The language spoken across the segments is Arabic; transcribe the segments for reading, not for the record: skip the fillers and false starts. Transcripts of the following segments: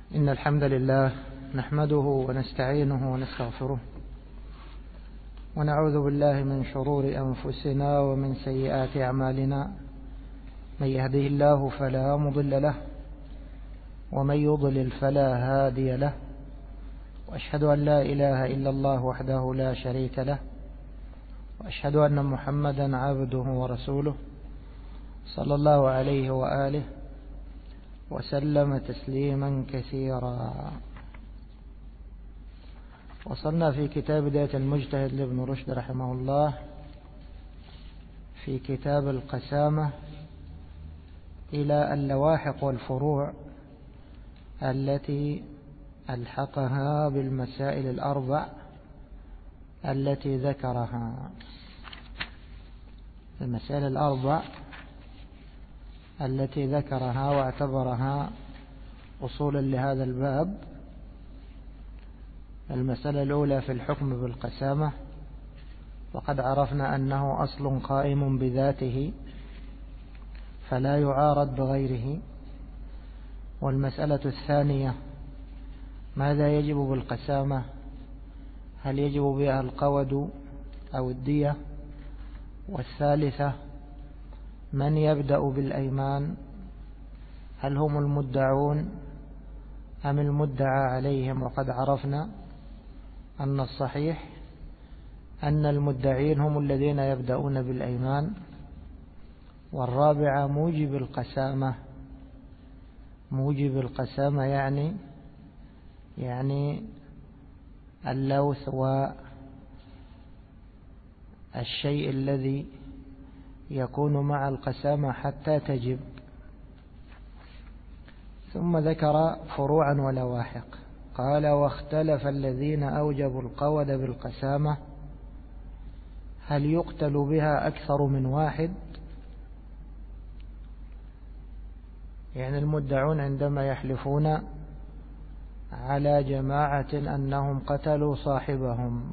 إن الحمد لله نحمده ونستعينه ونستغفره ونعوذ بالله من شرور أنفسنا ومن سيئات أعمالنا. من يهده الله فلا مضل له ومن يضلل فلا هادي له، وأشهد أن لا إله إلا الله وحده لا شريك له، وأشهد أن محمدا عبده ورسوله صلى الله عليه وآله وسلم تسليما كثيرا. وصلنا في كتاب بداية المجتهد لابن رشد رحمه الله في كتاب القسامة إلى اللواحق والفروع التي ألحقها بالمسائل الأربع التي ذكرها. المسائل الأربع التي ذكرها واعتبرها أصولا لهذا الباب. المسألة الأولى في الحكم بالقسامة، وقد عرفنا أنه أصل قائم بذاته فلا يعارض بغيره. والمسألة الثانية ماذا يجب بالقسامة؟ هل يجب بها القود أو الدية؟ والثالثة من يبدأ بالأيمان؟ هل هم المدعون أم المدعى عليهم؟ وقد عرفنا أن الصحيح أن المدعين هم الذين يبدأون بالأيمان. والرابعة موجب القسامة. موجب القسامة يعني اللوث والشيء الذي يكون مع القسامة حتى تجب. ثم ذكر فروعا ولواحق. قال: واختلف الذين أوجبوا القود بالقسامة هل يقتل بها أكثر من واحد؟ يعني المدعون عندما يحلفون على جماعة أنهم قتلوا صاحبهم،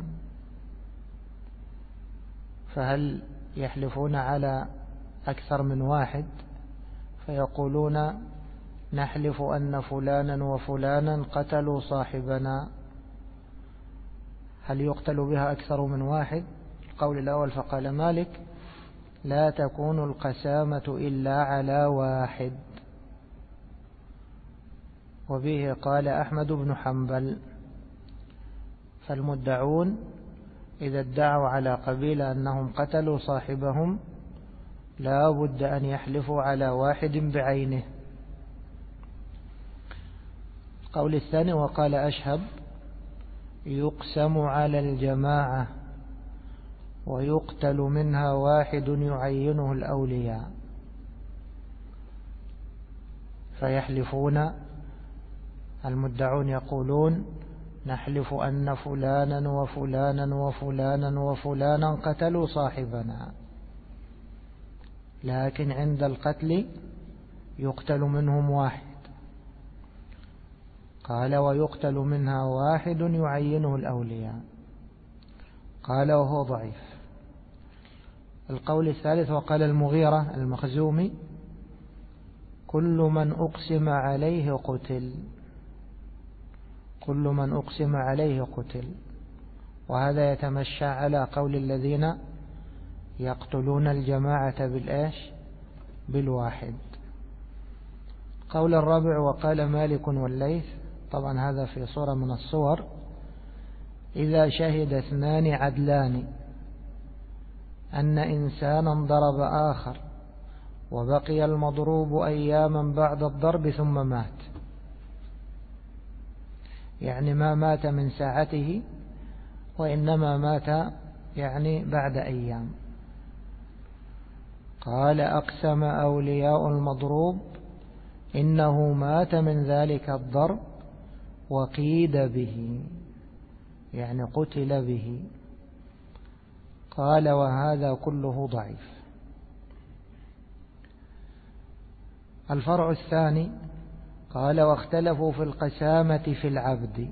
فهل يحلفون على أكثر من واحد فيقولون نحلف أن فلانا وفلانا قتلوا صاحبنا؟ هل يقتل بها أكثر من واحد؟ القول الأول فقال مالك: لا تكون القسامة إلا على واحد. وبه قال أحمد بن حنبل. فالمدعون إذا ادعوا على قبيلة أنهم قتلوا صاحبهم لا بد أن يحلفوا على واحد بعينه. القول الثاني وقال أشهب: يقسم على الجماعة ويقتل منها واحد يعينه الأولياء. فيحلفون المدعون يقولون نحلف أن فلانا وفلانا وفلانا وفلانا قتلوا صاحبنا، لكن عند القتل يقتل منهم واحد. قال: ويقتل منها واحد يعينه الأولياء. قال: وهو ضعيف. القول الثالث وقال المغيرة المخزومي: كل من أقسم عليه قتل. كل من أقسم عليه قتل. وهذا يتمشى على قول الذين يقتلون الجماعة بالواحد. قول الرابع وقال مالك والليث، طبعا هذا في صورة من الصور: إذا شهد اثنان عدلان أن إنسانا ضرب آخر وبقي المضروب أياما بعد الضرب ثم مات، يعني ما مات من ساعته وإنما مات بعد أيام. قال: أقسم أولياء المضروب إنه مات من ذلك الضرب وقيد به، يعني قتل به. قال: وهذا كله ضعيف. الفرع الثاني قال: واختلفوا في القسامة في العبد.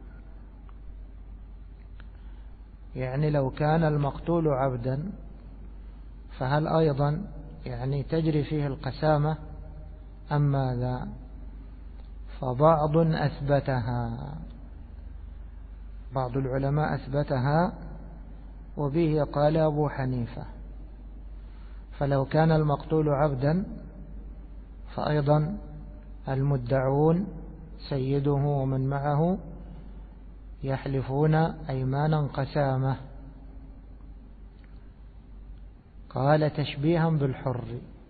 يعني لو كان المقتول عبدا فهل أيضا تجري فيه القسامة أم ماذا؟ فبعض أثبتها، بعض العلماء أثبتها، وبه قال أبو حنيفة. فلو كان المقتول عبدا فأيضا المدعون سيده ومن معه يحلفون أيمانا قسامة. قال تشبيها بالحر،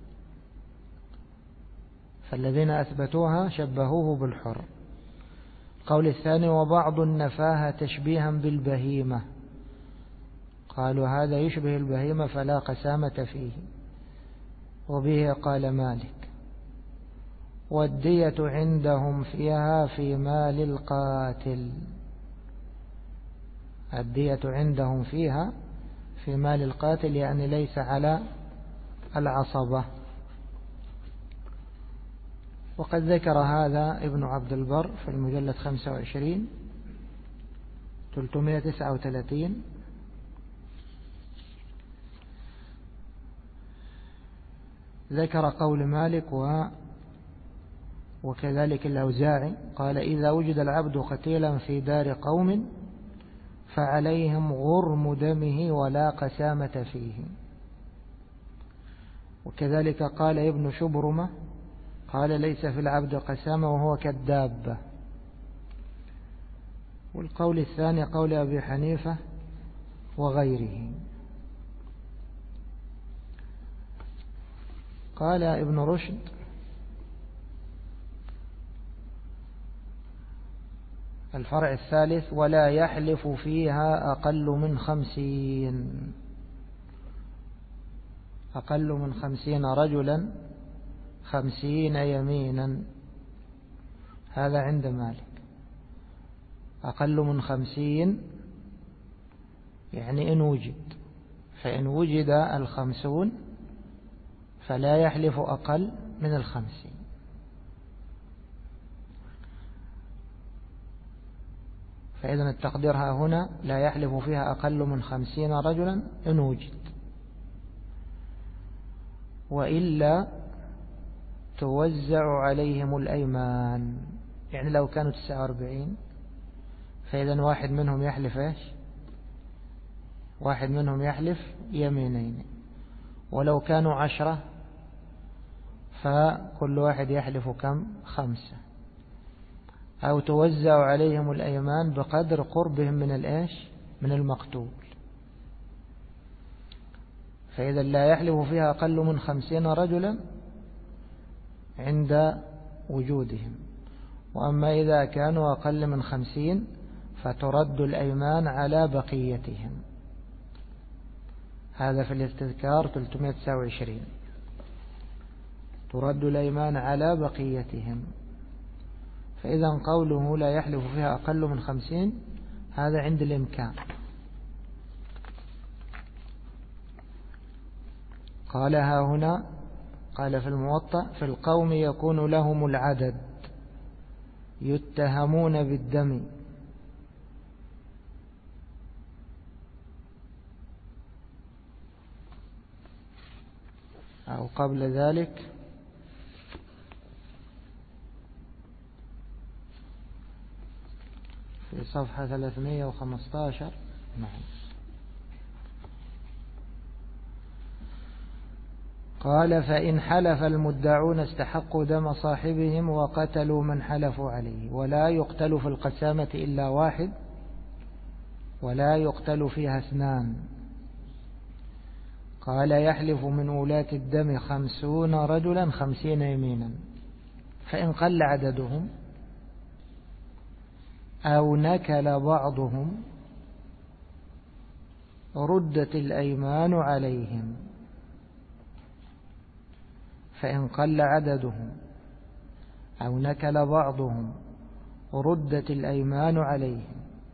فالذين أثبتوها شبهوه بالحر. القول الثاني وبعض نفاها تشبيها بالبهيمة، قالوا هذا يشبه البهيمة فلا قسامة فيه، وبه قال مالك. والدية عندهم فيها في مال القاتل، الدية عندهم فيها في مال القاتل يعني ليس على العصبة. وقد ذكر هذا ابن عبد البر في المجلد 25 339. ذكر قول مالك وكذلك الأوزاعي، قال إذا وجد العبد قتيلا في دار قوم فعليهم غرم دمه ولا قسامة فيه. وكذلك قال ابن شبرمة، قال ليس في العبد قسامة وهو كالدابة. والقول الثاني قول أبي حنيفة وغيره. قال ابن رشد الفرع الثالث ولا يحلف فيها أقل من 50، أقل من 50 رجلا 50 يمينا، هذا عند مالك. أقل من 50 يعني إن وجد، فإن وجد 50 فلا يحلف أقل من 50. فإذا التقدير ها هنا لا يحلف فيها أقل من 50 رجلا إن وجد، وإلا توزع عليهم الأيمان. يعني لو كانوا 49 فإذا واحد منهم يحلف إيش؟ واحد منهم يحلف يمينين. ولو كانوا 10 فكل واحد يحلف كم؟ 5. أو توزع عليهم الأيمان بقدر قربهم من الإيش؟ من المقتول. فإذا لا يحلف فيها أقل من 50 رجلا عند وجودهم. وأما إذا كانوا أقل من 50 فترد الأيمان على بقيتهم. هذا في الاستذكار 329. ترد الأيمان على بقيتهم. فإذا قوله لا يحلف فيها أقل من 50 هذا عند الإمكان. قالها هنا، قال في الموطأ في القوم يكون لهم العدد يتهمون بالدم أو قبل ذلك في صفحة 315. نعم. قال فإن حلف المدعون استحقوا دم صاحبهم وقتلوا من حلفوا عليه، ولا يقتل في القسامة إلا واحد ولا يقتل فيها 2. قال يحلف من ولاة الدم 50 رجلا 50 يمينا، فإن قل عددهم أو نكل بعضهم ردت الأيمان عليهم. فإن قل عددهم أو نكل بعضهم ردت الأيمان عليهم.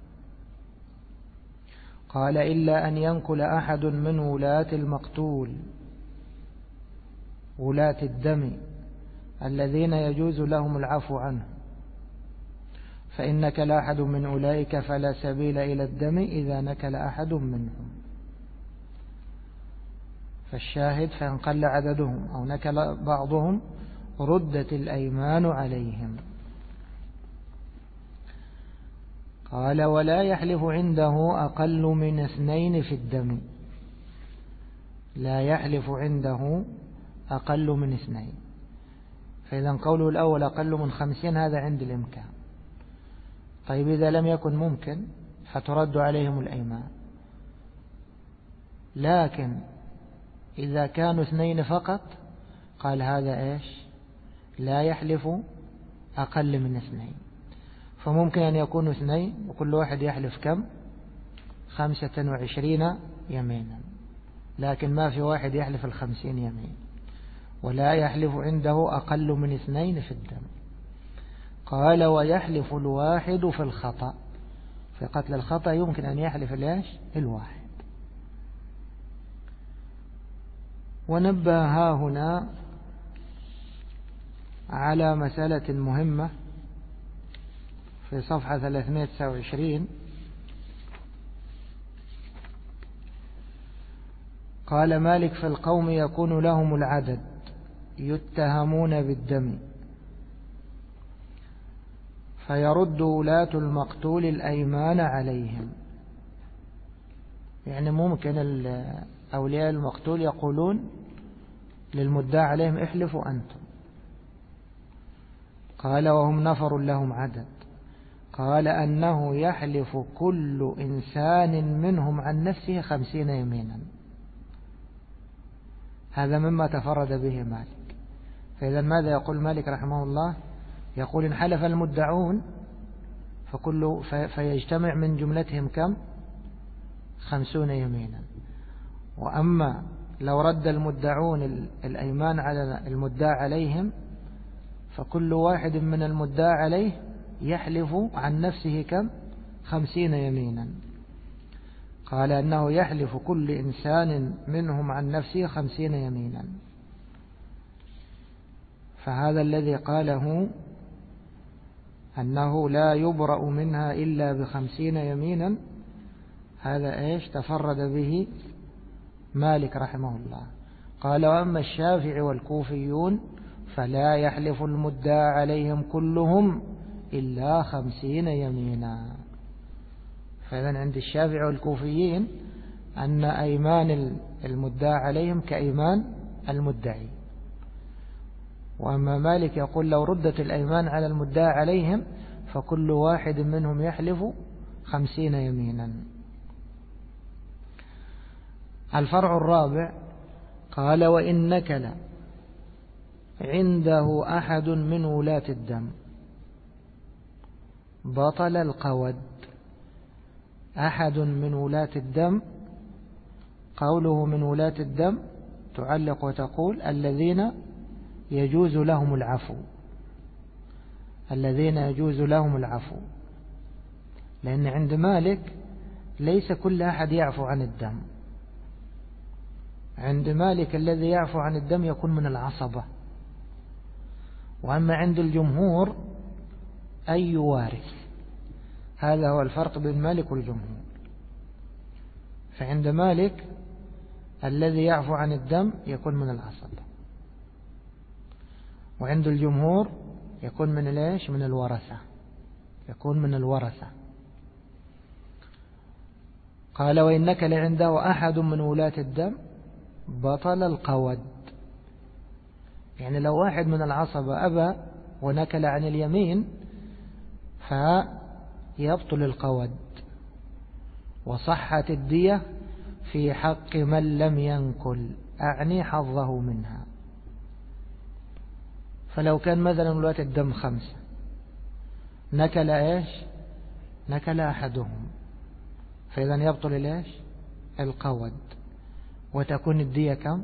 قال إلا أن ينكل أحد من ولاة المقتول، ولاة الدم الذين يجوز لهم العفو عنه، فإن نكل أحد من أولئك فلا سبيل إلى الدم إذا نكل أحد منهم. فالشاهد فإن قل عددهم أو نكل بعضهم ردت الأيمان عليهم. قال ولا يحلف عنده أقل من 2 في الدم. لا يحلف عنده أقل من 2. فإذا قوله الأول أقل من 50 هذا عند الإمكان. طيب إذا لم يكن ممكن فترد عليهم الأيمان. لكن إذا كانوا 2 فقط قال هذا إيش؟ لا يحلف أقل من 2. فممكن أن يكونوا 2 وكل واحد يحلف كم؟ 25 يمينا، لكن ما في واحد يحلف 50 يمين. ولا يحلف عنده أقل من 2 في الدم. قال ويحلف الواحد في الخطأ. في قتل الخطأ يمكن أن يحلف الواحد. ونبه ها هنا على مسألة مهمة في صفحة 329. قال مالك في القوم يكون لهم العدد يتهمون بالدم، فيرد ولاة المقتول الأيمان عليهم. يعني ممكن أولياء المقتول يقولون للمدعى عليهم احلفوا أنتم. قال وهم نفر لهم عدد. قال أنه يحلف كل إنسان منهم عن نفسه 50 يمينا. هذا مما تفرد به مالك. فإذا ماذا يقول مالك رحمه الله؟ يقول إن حلف المدعون فيجتمع من جملتهم كم؟ 50 يمينا. وأما لو رد المدعون الأيمان على المدعى عليهم فكل واحد من المدعى عليه يحلف عن نفسه كم؟ 50 يمينا. قال أنه يحلف كل إنسان منهم عن نفسه 50 يمينا. فهذا الذي قاله أنه لا يبرأ منها إلا ب50 يمينا هذا إيش؟ تفرد به مالك رحمه الله. قال وأما الشافعي والكوفيون فلا يحلف المدعى عليهم كلهم إلا 50 يمينا. فإذا عند الشافعي والكوفيين أن أيمان المدعى عليهم كأيمان المدعي. وأما مالك يقول لو ردت الأيمان على المدعى عليهم فكل واحد منهم يحلف 50 يمينا. الفرع الرابع قال وإن نكل عنده أحد من ولاة الدم بطل القود. أحد من ولاة الدم، قوله من ولاة الدم تعلق وتقول الذين يجوز لهم العفو. الذين يجوز لهم العفو، لأن عند مالك ليس كل أحد يعفو عن الدم. عند مالك الذي يعفو عن الدم يكون من العصبة. وأما عند الجمهور أي وارث. هذا هو الفرق بين مالك والجمهور. فعند مالك الذي يعفو عن الدم يكون من العصبة، وعند الجمهور يكون من ليش؟ من الورثة. يكون من الورثة. قال وإن نكل عنده أحد من ولاة الدم بطل القود. يعني لو واحد من العصبة أبى ونكل عن اليمين فيبطل القود، وصحت الدية في حق من لم ينكل، أعني حظه منها. فلو كان مثلا ولاة الدم 5 نكل إيش؟ نكل أحدهم، فإذا يبطل إيش؟ القود، وتكون الدية كم؟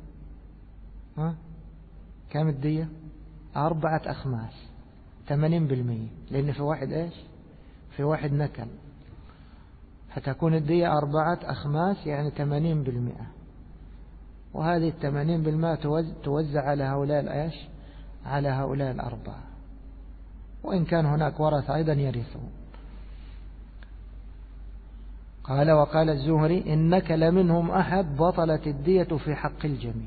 كم الدية؟ 4 أخماس، 80%، لأن في واحد إيش؟ في واحد نكل، فتكون الدية 4 أخماس يعني 80%. وهذه 80% توزع على هؤلاء إيش؟ على هؤلاء 4. وإن كان هناك ورثة أيضا يرثون. قال وقال الزهري إن نكل منهم أحد بطلت الدية في حق الجميع.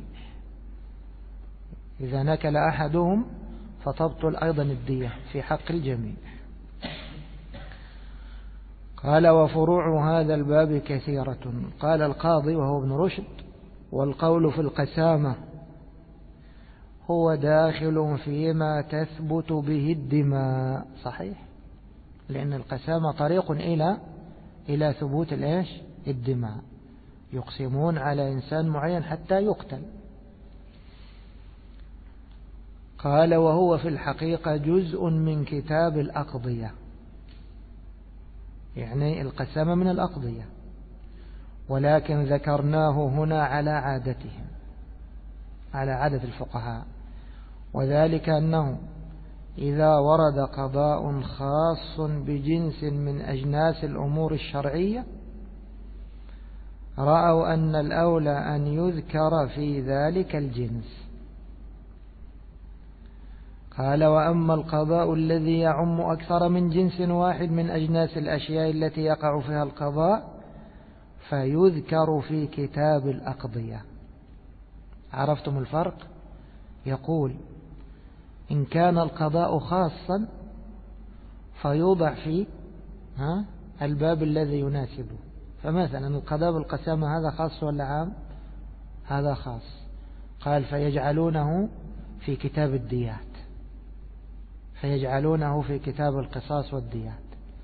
إذا نكل أحدهم فتبطل أيضا الدية في حق الجميع. قال وفروع هذا الباب كثيرة. قال القاضي وهو ابن رشد: والقول في القسامة هو داخل فيما تثبت به الدماء. صحيح، لأن القسامة طريق إلى ثبوت الدماء. يقسمون على إنسان معين حتى يقتل. قال وهو في الحقيقة جزء من كتاب الأقضية، يعني القسامة من الأقضية، ولكن ذكرناه هنا على عادتهم، على عادة الفقهاء، وذلك أنه إذا ورد قضاء خاص بجنس من أجناس الأمور الشرعية رأوا أن الأولى أن يذكر في ذلك الجنس. قال وأما القضاء الذي يعم أكثر من جنس واحد من أجناس الأشياء التي يقع فيها القضاء فيذكر في كتاب الأقضية. عرفتم الفرق؟ يقول إن كان القضاء خاصا فيوضع في الباب الذي يناسبه. فمثلا القضاء بالقسامة هذا خاص ولا عام؟ هذا خاص. قال فيجعلونه في كتاب الديات، فيجعلونه في كتاب القصاص والديات.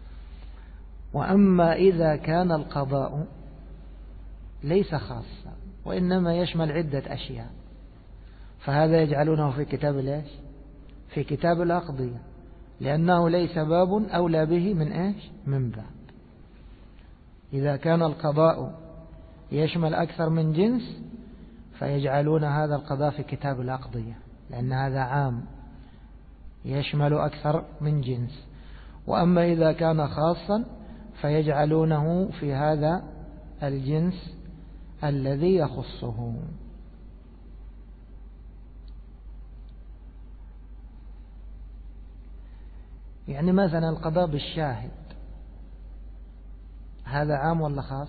وأما إذا كان القضاء ليس خاصا وإنما يشمل عدة أشياء فهذا يجعلونه في كتاب في كتاب الأقضية، لأنه ليس باب أولى به من باب. إذا كان القضاء يشمل أكثر من جنس فيجعلون هذا القضاء في كتاب الأقضية، لأن هذا عام يشمل أكثر من جنس. وأما إذا كان خاصا فيجعلونه في هذا الجنس الذي يخصه. يعني مثلا القضاء بالشاهد هذا عام ولا خاص؟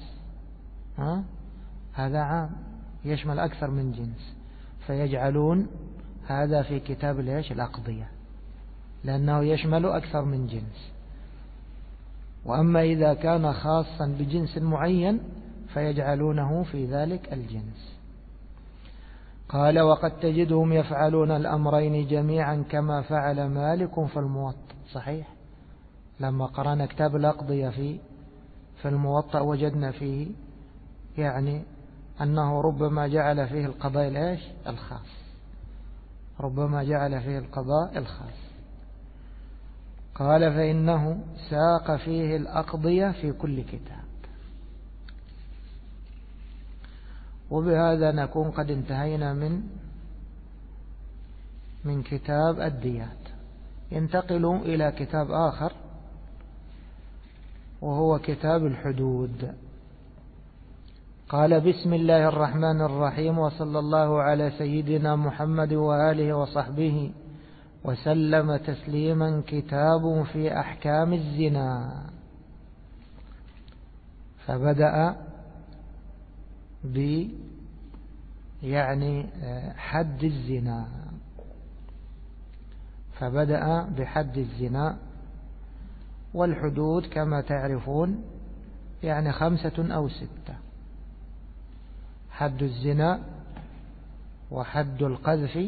هذا عام يشمل أكثر من جنس، فيجعلون هذا في كتاب الأقضية لأنه يشمل أكثر من جنس. وأما إذا كان خاصا بجنس معين فيجعلونه في ذلك الجنس. قال وقد تجدهم يفعلون الأمرين جميعا كما فعل مالك في الموطأ. صحيح، لما قرأنا كتاب الأقضية في الموطأ وجدنا فيه يعني أنه ربما جعل فيه القضاء الخاص، ربما جعل فيه القضاء الخاص. قال فإنه ساق فيه الأقضية في كل كتاب. وبهذا نكون قد انتهينا من كتاب الديات. ينتقل إلى كتاب آخر وهو كتاب الحدود. قال بسم الله الرحمن الرحيم وصلى الله على سيدنا محمد وآله وصحبه وسلم تسليما. كتاب في أحكام الزنا. فبدأ حد الزنا، فبدأ بحد الزنا. والحدود كما تعرفون 5 أو 6: حد الزنا، وحد القذف،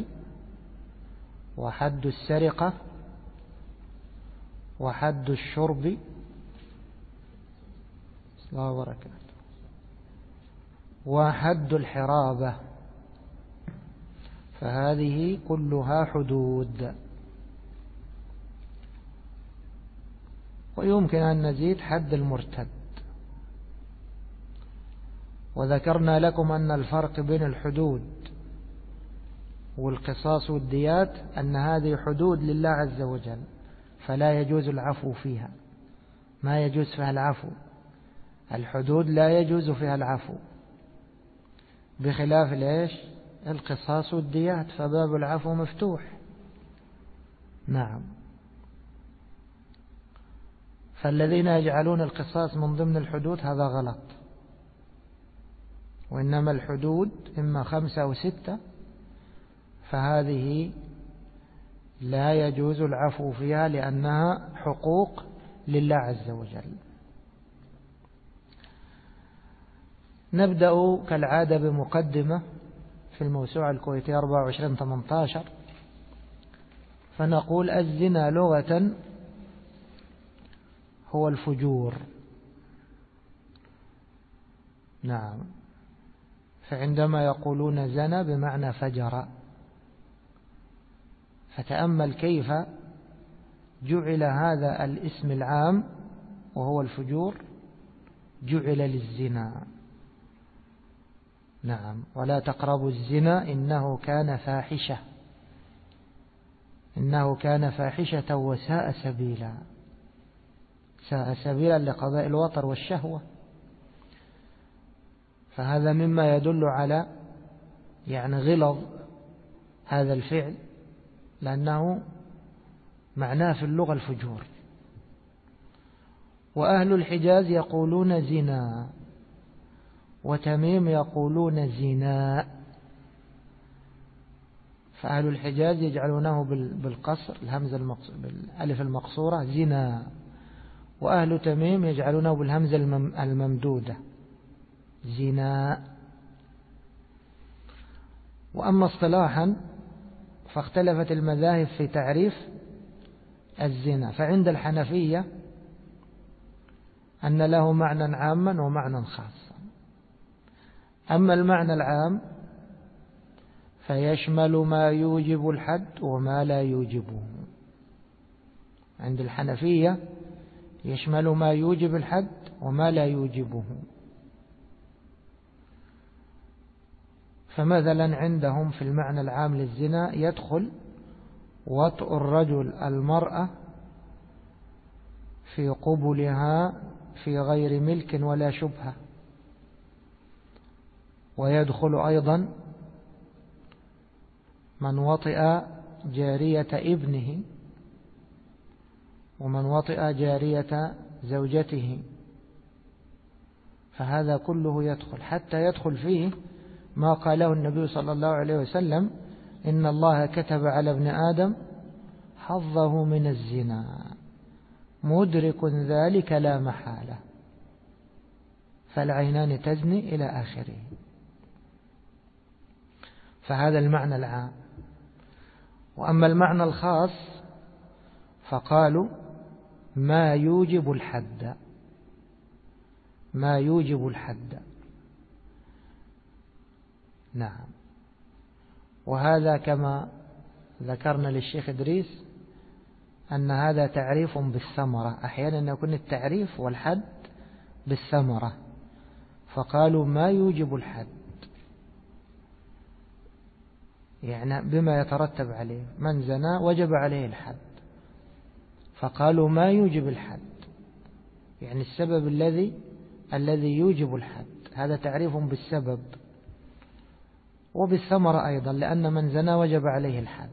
وحد السرقة، وحد الشرب، الله وبركاته، وحد الحرابة. فهذه كلها حدود. ويمكن أن نزيد حد المرتد. وذكرنا لكم أن الفرق بين الحدود والقصاص والديات أن هذه حدود لله عز وجل فلا يجوز العفو فيها، ما يجوز فيها العفو. الحدود لا يجوز فيها العفو، بخلاف القصاص والديات فباب العفو مفتوح. نعم. فالذين يجعلون القصاص من ضمن الحدود هذا غلط، وإنما الحدود إما 5 أو 6، فهذه لا يجوز العفو فيها لأنها حقوق لله عز وجل. نبدأ كالعادة بمقدمة في الموسوعة الكويتية 24/18. فنقول الزنا لغة هو الفجور. نعم. فعندما يقولون زنا بمعنى فجر. فتأمل كيف جعل هذا الاسم العام وهو الفجور جعل للزنا. نعم. ولا تقربوا الزنا إنه كان فاحشة، إنه كان فاحشة وساء سبيلا. ساء سبيلا لقضاء الوطر والشهوة. فهذا مما يدل على غلظ هذا الفعل، لأنه معناه في اللغة الفجور. وأهل الحجاز يقولون زنا، وتميم يقولون زناء. فأهل الحجاز يجعلونه بالقصر الهمزة بالألف المقصورة زنا، وأهل تميم يجعلونه بالهمزة الممدودة زناء. وأما اصطلاحا فاختلفت المذاهب في تعريف الزنا. فعند الحنفية أن له معنى عاما ومعنى خاصا. أما المعنى العام فيشمل ما يوجب الحد وما لا يوجبه. عند الحنفية يشمل ما يوجب الحد وما لا يوجبه. فمثلا عندهم في المعنى العام للزنا يدخل وطء الرجل المرأة في قبلها في غير ملك ولا شبهة. ويدخل أيضا من وطئ جارية ابنه، ومن وطئ جارية زوجته. فهذا كله يدخل، حتى يدخل فيه ما قاله النبي صلى الله عليه وسلم: إن الله كتب على ابن آدم حظه من الزنا مدرك ذلك لا محالة، فالعينان تزني إلى آخره. فهذا المعنى العام. وأما المعنى الخاص فقالوا ما يوجب الحد، ما يوجب الحد. نعم. وهذا كما ذكرنا للشيخ إدريس أن هذا تعريف بالثمرة. أحيانا يكون التعريف والحد بالثمرة، فقالوا ما يوجب الحد بما يترتب عليه. من زنا وجب عليه الحد، فقالوا ما يوجب الحد السبب الذي يوجب الحد. هذا تعريف بالسبب وبالثمرة أيضا، لأن من زنا وجب عليه الحد.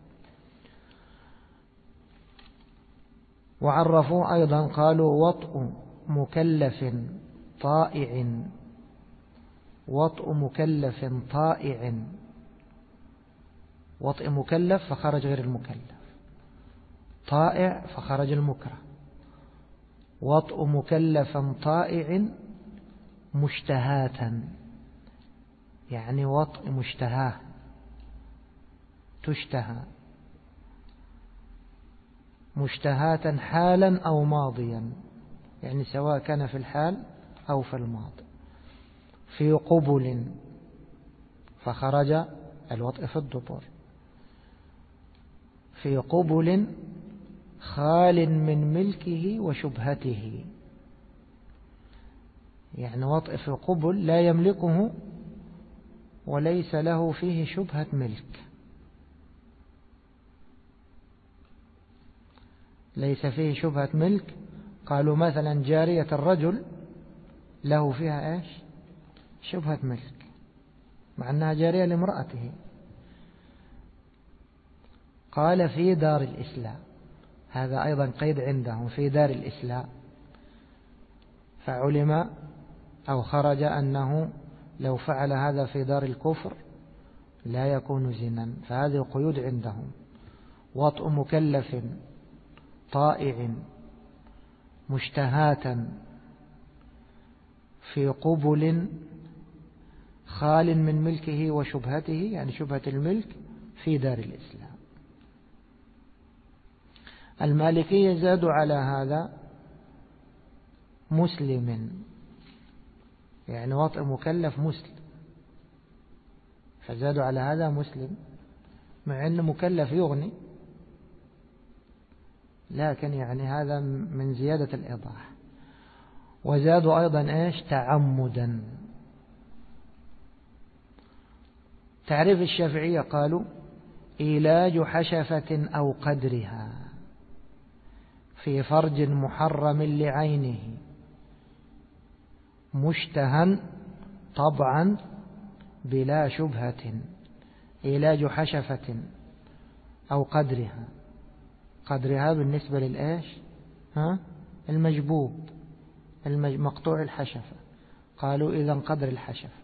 وعرفوا أيضا قالوا وطء مكلف طائع، وطء مكلف طائع. وطء مكلف فخرج غير المكلف، طائع فخرج المكره. وطء مكلف طائع مشتهاة، وطء مشتهاه تشتهى، مشتهاة حالا أو ماضيا، سواء كان في الحال أو في الماضي. في قبل فخرج الوطء في الدبر. في قبل خال من ملكه وشبهته، وطء في قبل لا يملكه وليس له فيه شبهة ملك، ليس فيه شبهة ملك. قالوا مثلا جارية الرجل له فيها شبهة ملك، مع أنها جارية لامرأته. قال في دار الإسلام، هذا أيضا قيد عندهم، في دار الإسلام. فعلم أو خرج أنه لو فعل هذا في دار الكفر لا يكون زنا. فهذه قيود عندهم. وطء مكلف طائع مشتهاة في قبل خال من ملكه وشبهته، يعني شبهة الملك في دار الإسلام. المالكية زادوا على هذا مسلم، يعني وطئ مكلف مسلم، فزادوا على هذا مسلم، مع أنه مكلف يغني، لكن يعني هذا من زيادة الإيضاح. وزادوا أيضا إيش؟ تعمدا. تعريف الشافعية قالوا إيلاج حشفة أو قدرها في فرج محرم لعينه مشتهى طبعا بلا شبهة. إيلاج حشفة أو قدرها، قدرها بالنسبة للإيش؟ المجبوب، مقطوع الحشفة، قالوا إذن قدر الحشفة.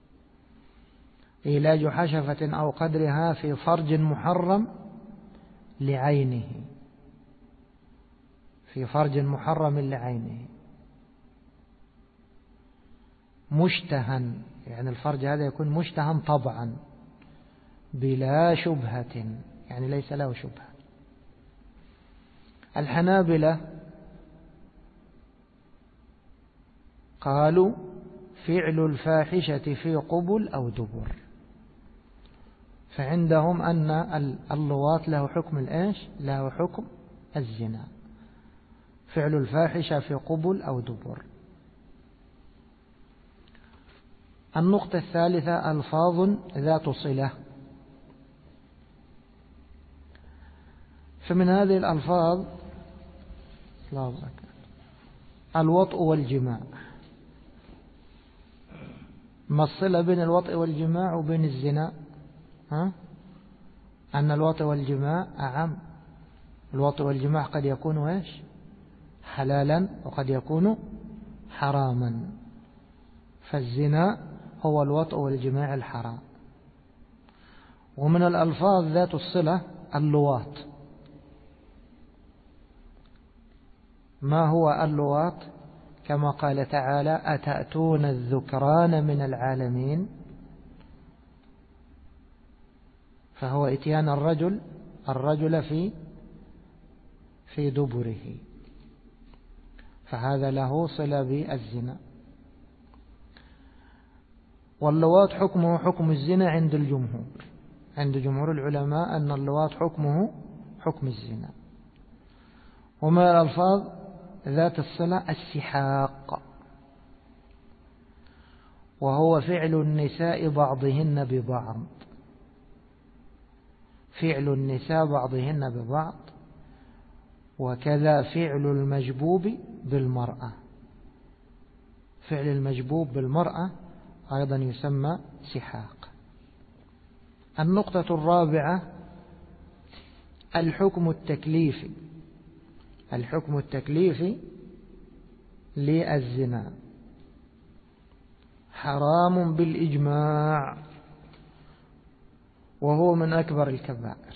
إيلاج حشفة أو قدرها في فرج محرم لعينه، في فرج محرم لعينه مشتهى، يعني الفرج هذا يكون مشتهى طبعا بلا شبهة، يعني ليس له شبهة. الحنابلة قالوا فعل الفاحشة في قبل أو دبر، فعندهم أن اللواط له حكم الإيش؟ له حكم الزنا، فعل الفاحشة في قبل أو دبر. النقطة الثالثة ألفاظ ذات صلة. فمن هذه الألفاظ الوطء والجماع. ما الصلة بين الوطء والجماع وبين الزنا؟ أن الوطء والجماع أعم. الوطء والجماع قد يكون إيش؟ حلالا وقد يكون حراما، فالزنا هو الوطء والجماع الحرام. ومن الألفاظ ذات الصلة اللواط. ما هو اللواط؟ كما قال تعالى أتأتون الذكران من العالمين، فهو إتيان الرجل في دبره، فهذا له صلة بالزنا. واللواط حكمه حكم الزنا عند الجمهور، عند جمهور العلماء أن اللواط حكمه حكم الزنا. ومن الألفاظ ذات الصلة السحاق، وهو فعل النساء بعضهن ببعض، فعل النساء بعضهن ببعض، وكذا فعل المجبوب بالمرأة، فعل المجبوب بالمرأة أيضا يسمى سحاق. النقطة الرابعة الحكم التكليفي. الحكم التكليفي للزنا حرام بالإجماع، وهو من أكبر الكبائر،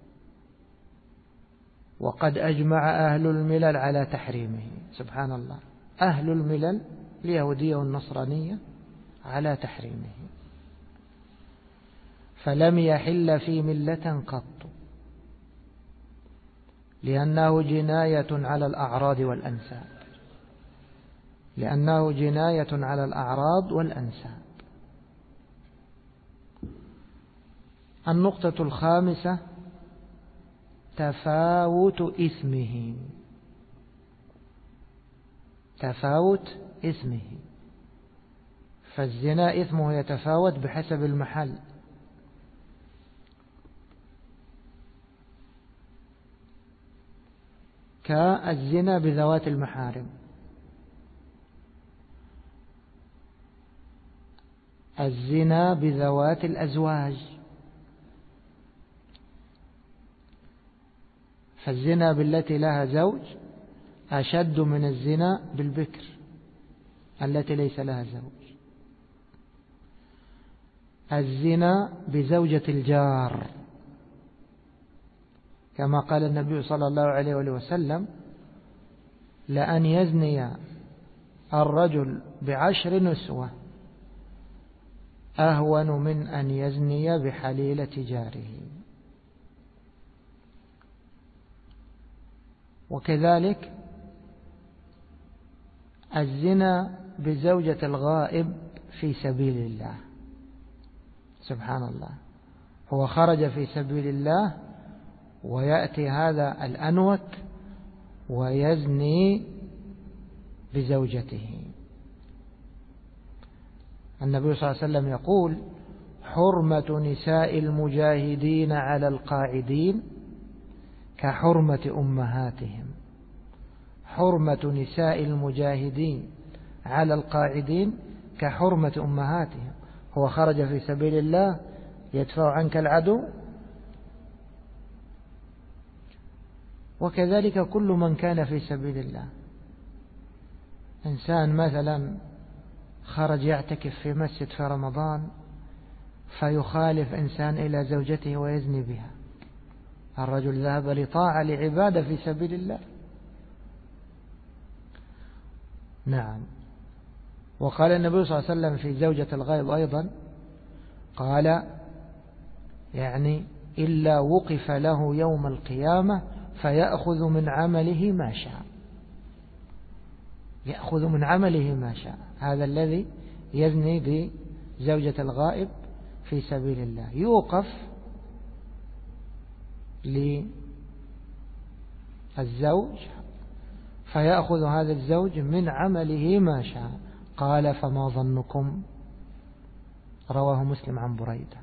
وقد أجمع أهل الملل على تحريمه. سبحان الله، أهل الملل اليهودية والنصرانية على تحريمه، فلم يحل في ملة قط، لأنه جناية على الأعراض والأنساب، لأنه جناية على الأعراض والأنساب. النقطة الخامسة تفاوت اسمه، تفاوت اسمه، فالزنا اسمه يتفاوت بحسب المحل. كالزنا بذوات المحارم، الزنا بذوات الأزواج، فالزنا بالتي لها زوج أشد من الزنا بالبكر التي ليس لها زوج. الزنا بزوجة الجار، كما قال النبي صلى الله عليه وسلم لأن يزني الرجل ب10 نسوة أهون من أن يزني بحليلة جاره. وكذلك الزنا بزوجة الغائب في سبيل الله، سبحان الله، هو خرج في سبيل الله ويأتي هذا الأنوت ويزني بزوجته. النبي صلى الله عليه وسلم يقول: حرمة نساء المجاهدين على القاعدين كحرمة أمهاتهم. حرمة نساء المجاهدين على القاعدين كحرمة أمهاتهم. هو خرج في سبيل الله يدفع عنك العدو، وكذلك كل من كان في سبيل الله. إنسان مثلا خرج يعتكف في مسجد في رمضان فيخالف إنسان إلى زوجته ويزني بها. الرجل ذهب لطاعة لعبادة في سبيل الله. نعم. وقال النبي صلى الله عليه وسلم في زوجة الغائب أيضا، قال يعني إلا وقف له يوم القيامة فيأخذ من عمله ما شاء. يأخذ من عمله ما شاء. هذا الذي يزني بزوجة الغائب في سبيل الله يوقف للزوج فيأخذ هذا الزوج من عمله ما شاء. قال: فما ظنكم؟ رواه مسلم عن بريدة.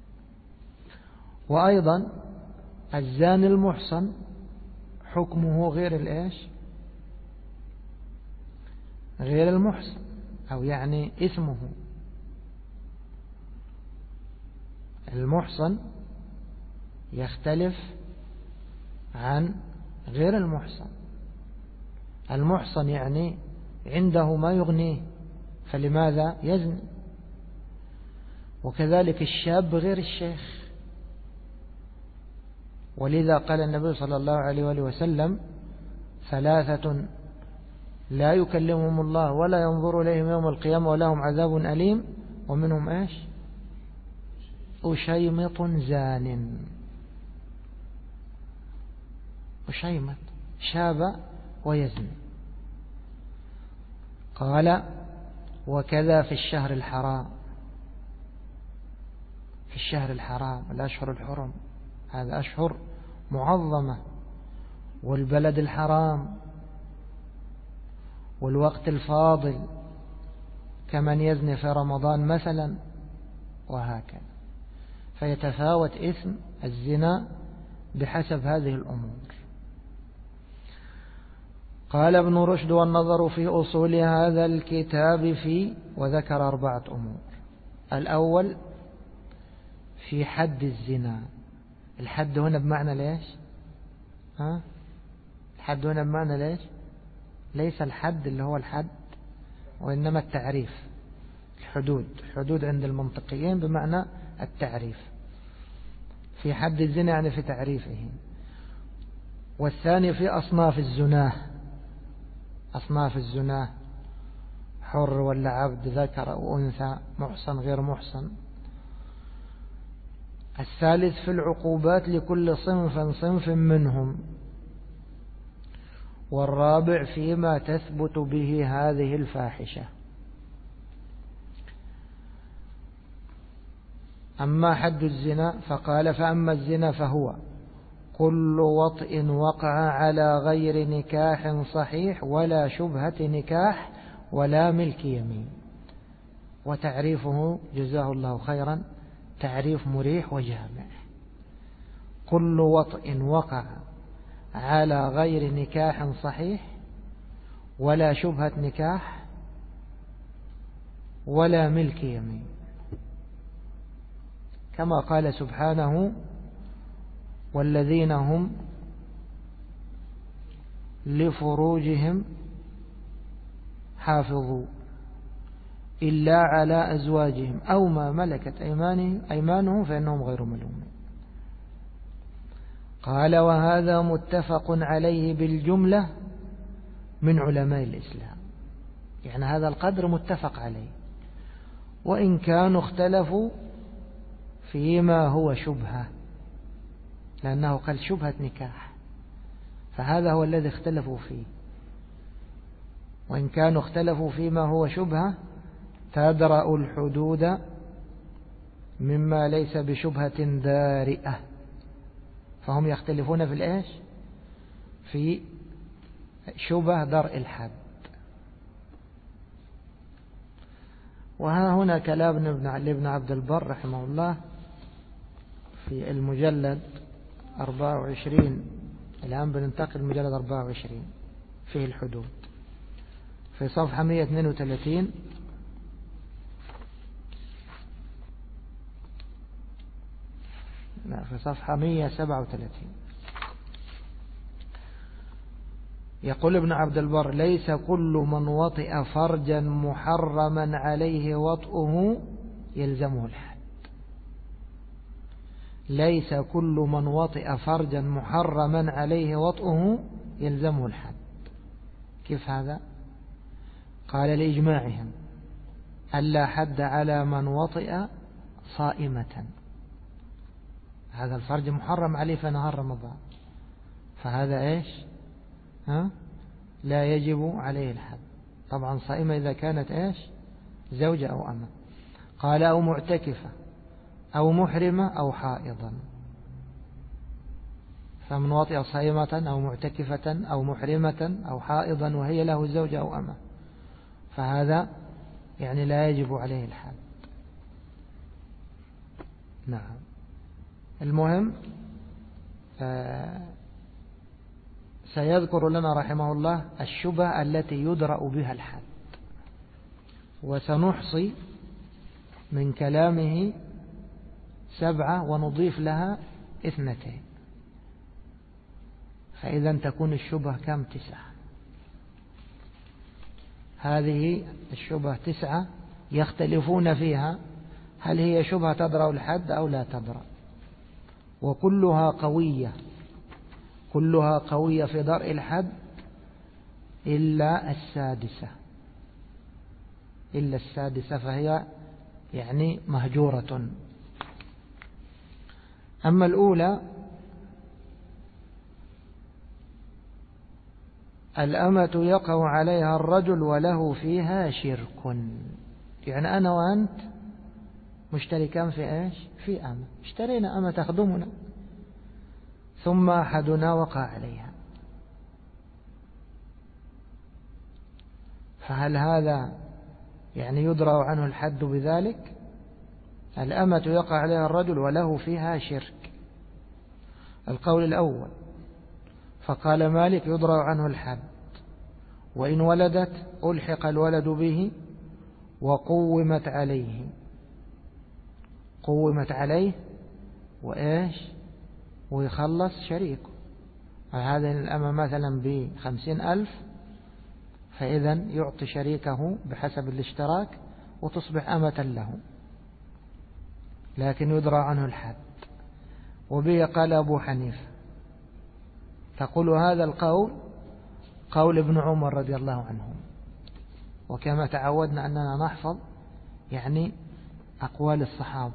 وأيضا الزاني المحصن حكمه غير الإيش؟ غير المحصن، أو يعني اسمه. المحصن يختلف عن غير المحصن. المحصن يعني عنده ما يغنيه، فلماذا يزني؟ وكذلك الشاب غير الشيخ. ولذا قال النبي صلى الله عليه وآله وسلم: ثلاثة لا يكلمهم الله ولا ينظر إليهم يوم القيامة ولهم عذاب أليم، ومنهم إيش؟ أشيمط زان. أشيمط شاب ويزني. قال: وكذا في الشهر الحرام. في الشهر الحرام، الأشهر الحرم، هذا أشهر معظمة، والبلد الحرام، والوقت الفاضل، كمن يزني في رمضان مثلا، وهكذا. فيتفاوت إثم الزنا بحسب هذه الأمور. قال ابن رشد: والنظر في أصول هذا الكتاب وذكر 4 أمور. الأول في حد الزنا. الحد هنا بمعنى ليش؟ الحد هنا بمعنى ليش؟ ليس الحد اللي هو الحد، وإنما التعريف. الحدود عند المنطقيين بمعنى التعريف. في حد الزنا يعني في تعريفه. والثاني في أصناف الزناه. أصناف الزناه: حر ولا عبد، ذكر أو أنثى، محصن غير محصن. الثالث في العقوبات لكل صنف منهم. والرابع فيما تثبت به هذه الفاحشة. أما حد الزنا فقال: فأما الزنا فهو كل وطئ وقع على غير نكاح صحيح ولا شبهة نكاح ولا ملك يمين. وتعريفه جزاه الله خيرا تعريف مريح وجامع. كل وطئ وقع على غير نكاح صحيح ولا شبهة نكاح ولا ملك يمين، كما قال سبحانه: والذين هم لفروجهم حافظوا إلا على أزواجهم أو ما ملكت أيمانهم فإنهم غير ملومين. قال: وهذا متفق عليه بالجملة من علماء الإسلام. يعني هذا القدر متفق عليه. وإن كانوا اختلفوا فيما هو شبهة، لأنه قال شبهة نكاح، فهذا هو الذي اختلفوا فيه. وإن كانوا اختلفوا فيما هو شبهة تدرأ الحدود مما ليس بشبهة دارئة، فهم يختلفون في الإيش؟ في شبه درء الحد. وها هنا كلام لابن عبد البر رحمه الله في المجلد 24، الآن بننتقل المجلد 24 فيه الحدود، في صفحة 132 في صفحة 137 يقول ابن عبد البر: ليس كل من وطئ فرجا محرما عليه وطئه يلزمه الحد. ليس كل من وطئ فرجا محرما عليه وطئه يلزمه الحد. كيف هذا؟ قال: لإجماعهم ألا حد على من وطئ صائمة، هذا الفرج محرم عليه في نهار رمضان، فهذا إيش؟ لا يجب عليه الحد. طبعا صائمة إذا كانت إيش؟ زوجة أو أمة. قال: أو معتكفة أو محرمة أو حائضا. فمن وطئ صائمة أو معتكفة أو محرمة أو حائضا وهي له زوجة أو أمة، فهذا يعني لا يجب عليه الحد. نعم. المهم سيذكر لنا رحمه الله الشبهة التي يدرأ بها الحد، وسنحصي من كلامه 7 ونضيف لها 2، فإذا تكون الشبهة كم؟ 9. هذه الشبهة 9 يختلفون فيها هل هي شبهة تدرأ الحد أو لا تدرأ، وكلها قوية، كلها قوية في درء الحد إلا السادسة، فهي يعني مهجورة. أما الأولى: الأمة يقع عليها الرجل وله فيها شرك. يعني أنا وأنت مشتركان في إيش؟ في أمة، اشترينا أمة تخدمنا، ثم أحدنا وقع عليها، فهل هذا يعني يدرأ عنه الحد بذلك؟ الأمة يقع عليها الرجل وله فيها شرك، القول الأول. فقال مالك: يدرأ عنه الحد، وإن ولدت ألحق الولد به وقومت عليه. قومت عليه وإيش؟ ويخلص شريكه. هذا الأمة مثلا ب50,000، فإذا يعطي شريكه بحسب الاشتراك وتصبح أمة له، لكن يدرى عنه الحد. وبه قال أبو حنيفة. تقول هذا القول قول ابن عمر رضي الله عنه، وكما تعودنا أننا نحفظ يعني أقوال الصحابة.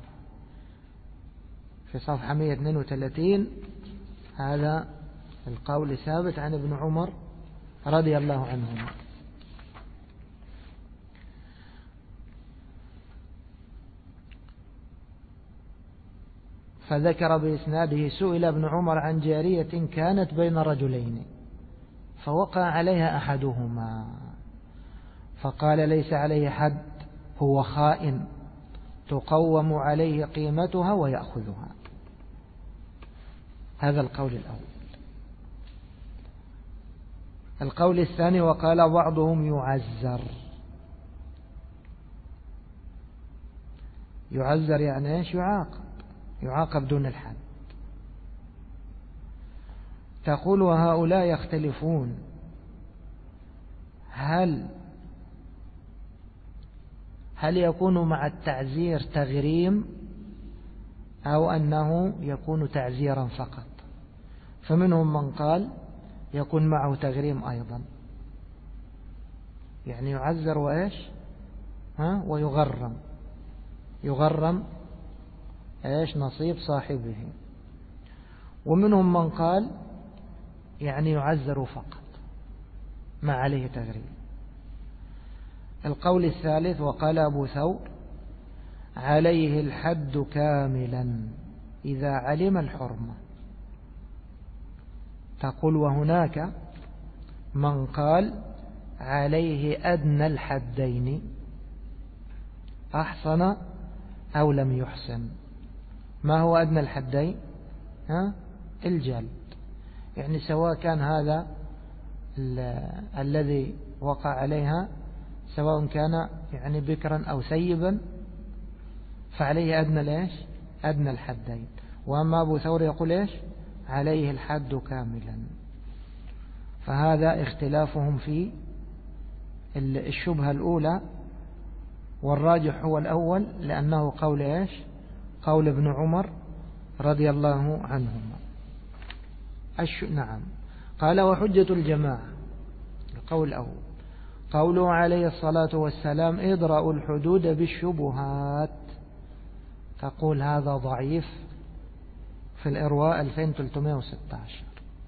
في صفحة 132 هذا القول ثابت عن ابن عمر رضي الله عنهما. فذكر بإسناده: سئل ابن عمر عن جارية كانت بين رجلين فوقع عليها أحدهما فقال: ليس عليه حد، هو خائن تقوم عليه قيمتها ويأخذها. هذا القول الأول. القول الثاني: وقال بعضهم يعزر يعني ايش؟ يعاقب دون الحد. تقول: وهؤلاء يختلفون هل يكون مع التعزير تغريم أو أنه يكون تعزيرا فقط. فمنهم من قال يكون معه تغريم أيضا، يعني يعزر وإيش ويغرم، يغرم إيش نصيب صاحبه. ومنهم من قال يعني يعزر فقط ما عليه تغريم. القول الثالث وقال أبو ثور عليه الحد كاملا إذا علم الحرمة. تقول وهناك من قال عليه أدنى الحدين أحصن أو لم يحسن. ما هو أدنى الحدين؟ الجلد. يعني سواء كان هذا الذي وقع عليها سواء كان يعني بكرا أو سيبا فعليه أدنى ليش؟ أدنى الحدين. وأما أبو ثور يقول إيش؟ عليه الحد كاملا. فهذا اختلافهم في الشبهة الأولى، والراجح هو الأول لأنه قول إيش؟ قول ابن عمر رضي الله عنهما. نعم. قال وحجة الجماعة القول الأول قوله عليه الصلاة والسلام إدرأوا الحدود بالشبهات. تقول هذا ضعيف في الإرواء 2316.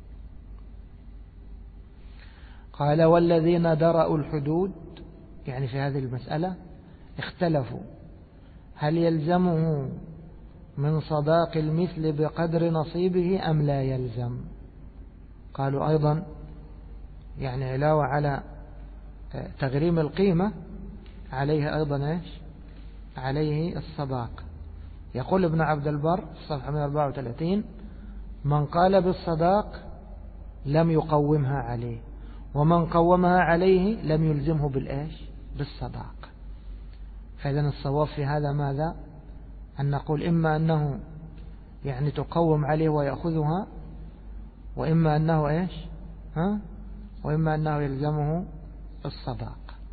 قال والذين درأوا الحدود يعني في هذه المسألة اختلفوا هل يلزمه من صداق المثل بقدر نصيبه أم لا يلزم. قالوا أيضا يعني علاوة على تغريم القيمة عليه أيضا إيش؟ عليه الصداق. يقول ابن عبد البر صفحة 134 من قال بالصداق لم يقومها عليه، ومن قومها عليه لم يلزمه بالإيش؟ بالصداق. فإذن الصواب في هذا ماذا؟ أن نقول إما أنه يعني تقوم عليه ويأخذها، وإما أنه إيش؟ وإما أنه يلزمه الصداق.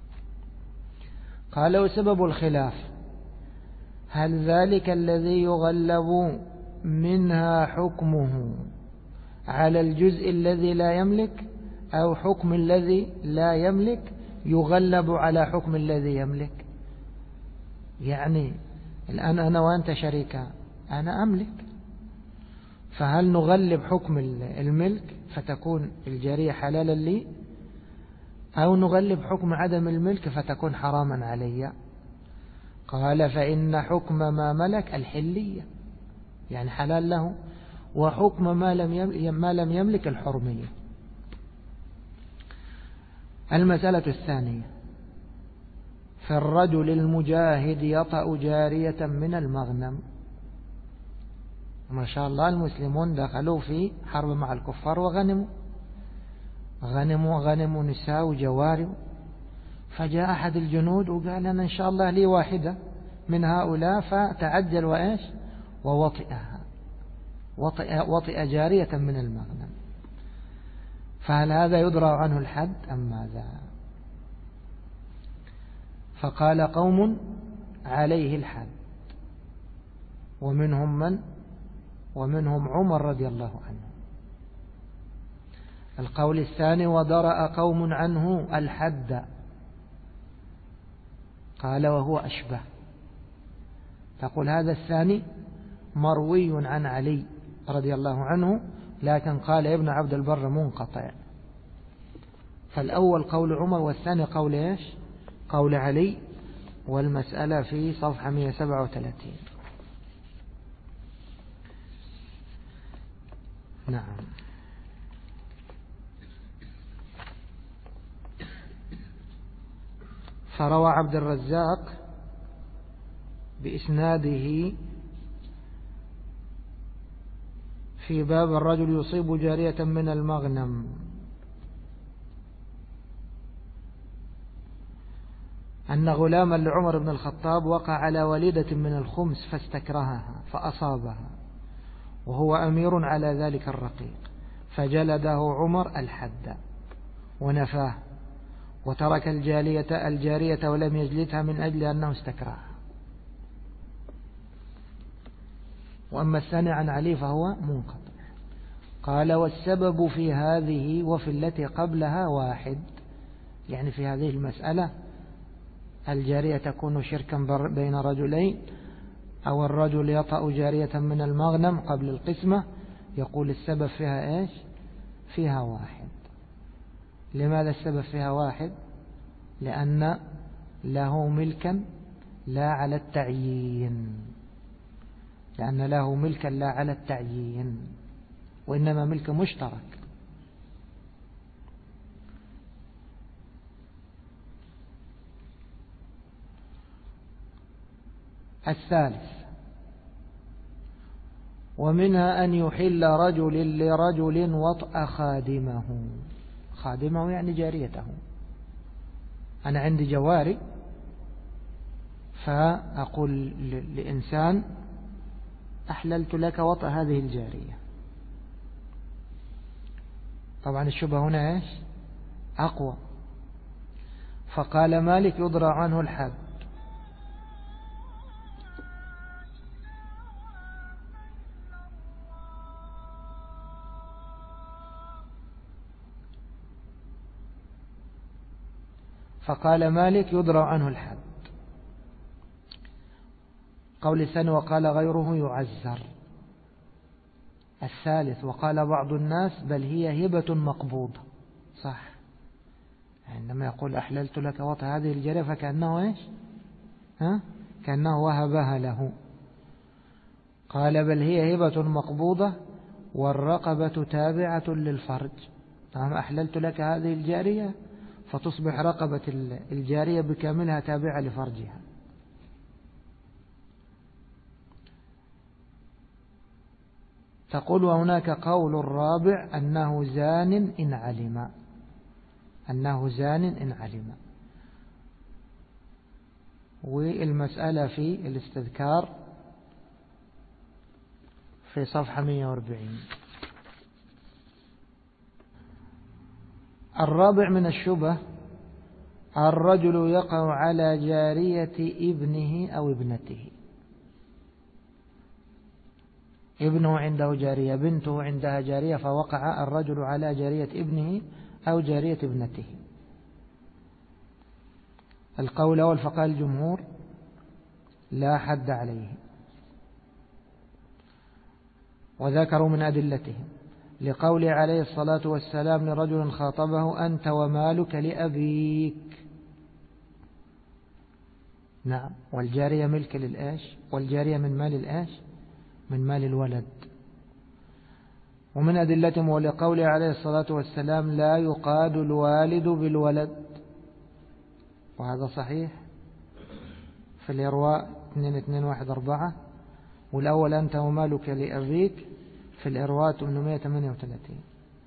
قال وسبب الخلاف هل ذلك الذي يغلب منها حكمه على الجزء الذي لا يملك أو حكم الذي لا يملك يغلب على حكم الذي يملك. يعني الآن أنا وأنت شريكا، أنا أملك، فهل نغلب حكم الملك فتكون الجارية حلالا لي، أو نغلب حكم عدم الملك فتكون حراما علي؟ قال فإن حكم ما ملك الحلية يعني حلال له، وحكم ما لم يملك الحرمية. المسألة الثانية في الرجل المجاهد يطأ جارية من المغنم. ما شاء الله المسلمون دخلوا في حرب مع الكفار وغنموا نساء وجواري. فجاء أحد الجنود وقال أنا إن شاء الله لي واحدة من هؤلاء، فتعجل وإيش ووطئها، وطئ جارية من المغنم. فهل هذا يدرى عنه الحد أم ماذا؟ فقال قوم عليه الحد، ومنهم عمر رضي الله عنه. القول الثاني ودرأ قوم عنه الحد. قال وهو أشبه. تقول هذا الثاني مروي عن علي رضي الله عنه، لكن قال ابن عبد البر منقطع. فالأول قول عمر والثاني قول إيش؟ قول علي. والمسألة في صفحة 137. نعم. فروى عبد الرزاق بإسناده في باب الرجل يصيب جارية من المغنم أن غلاما لعمر بن الخطاب وقع على وليدة من الخمس فاستكرهها فأصابها وهو أمير على ذلك الرقيق، فجلده عمر الحد ونفاه، وترك الجارية ولم يجلدها من أجل أنه استكرهها. وأما الثاني عن علي فهو منقطع. قال والسبب في هذه وفي التي قبلها واحد. يعني في هذه المسألة الجارية تكون شركا بين رجلين أو الرجل يطأ جارية من المغنم قبل القسمة، يقول السبب فيها إيش؟ فيها واحد. لماذا السبب فيها واحد؟ لأن له ملكا لا على التعيين، لأن له ملكا لا على التعيين، وإنما ملك مشترك. الثالث: ومنها أن يحل رجل لرجل وطأ خادمه. خادمه يعني جاريته. أنا عندي جواري، فأقول لإنسان أحللت لك وطأ هذه الجارية. طبعا الشبهة هنا إيش؟ أقوى. فقال مالك يضرع عنه الحد. فقال مالك يضرع عنه الحد. قول الثاني وقال غيره يعزر. الثالث وقال بعض الناس بل هي هبة مقبوضة. صح، عندما يقول أحللت لك وطأ هذه الجارية فكأنه إيش؟ كأنه وهبها له. قال بل هي هبة مقبوضة والرقبة تابعة للفرج. أحللت لك هذه الجارية فتصبح رقبة الجارية بكاملها تابعة لفرجها. تقول وهناك قول الرابع أنه زان إن علم. أنه زان إن علم. والمسألة في الاستذكار في صفحة 140. الرابع من الشبه: الرجل يقع على جارية ابنه أو ابنته. ابنه عنده جارية، بنته عندها جارية، فوقع الرجل على جارية ابنه أو جارية ابنته. القول الأول فقال الجمهور لا حد عليه، وذكروا من أدلتهم لقوله عليه الصلاة والسلام لرجل خاطبه أنت ومالك لأبيك. نعم، والجارية ملك للآش، والجارية من مال الآش، من مال الولد. ومن أدلتهم ولقوله عليه الصلاة والسلام لا يقاد الوالد بالولد، وهذا صحيح في الإرواء 2214، والأول أنت ومالك لأبيك في الإرواء 838.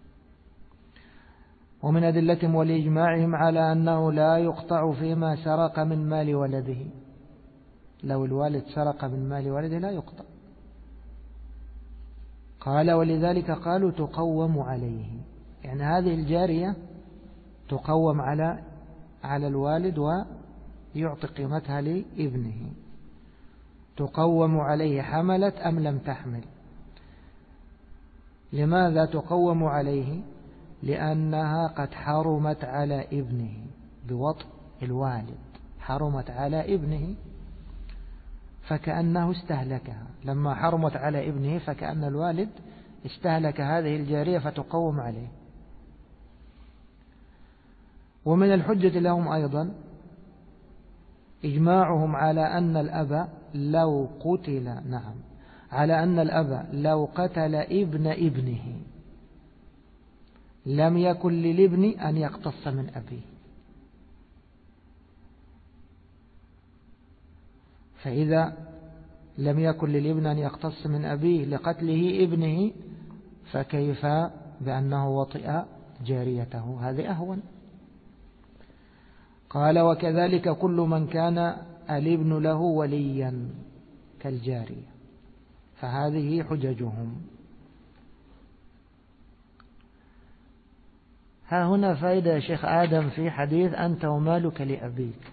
ومن أدلتهم ولإجماعهم على أنه لا يقطع فيما سرق من مال ولده. لو الوالد سرق من مال ولده لا يقطع. قال ولذلك قالوا تقوم عليه، يعني هذه الجارية تقوم على الوالد ويعطي قيمتها لابنه. تقوم عليه حملت أم لم تحمل. لماذا تقوم عليه؟ لأنها قد حرمت على ابنه بوطء الوالد، حرمت على ابنه فكأنه استهلكها. لما حرمت على ابنه فكأن الوالد استهلك هذه الجارية فتقوم عليه. ومن الحجة لهم أيضا إجماعهم على أن الأب لو قتل، نعم، على أن الأب لو قتل ابن ابنه لم يكن للابن أن يقتص من أبيه. فإذا لم يكن للابن أن يقتص من أبيه لقتله ابنه فكيف بأنه وطئ جاريته؟ هذا أهون. قال وكذلك كل من كان الابن له وليا كالجارية. فهذه حججهم. ها هنا فائدة يا شيخ آدم في حديث أنت ومالك لأبيك،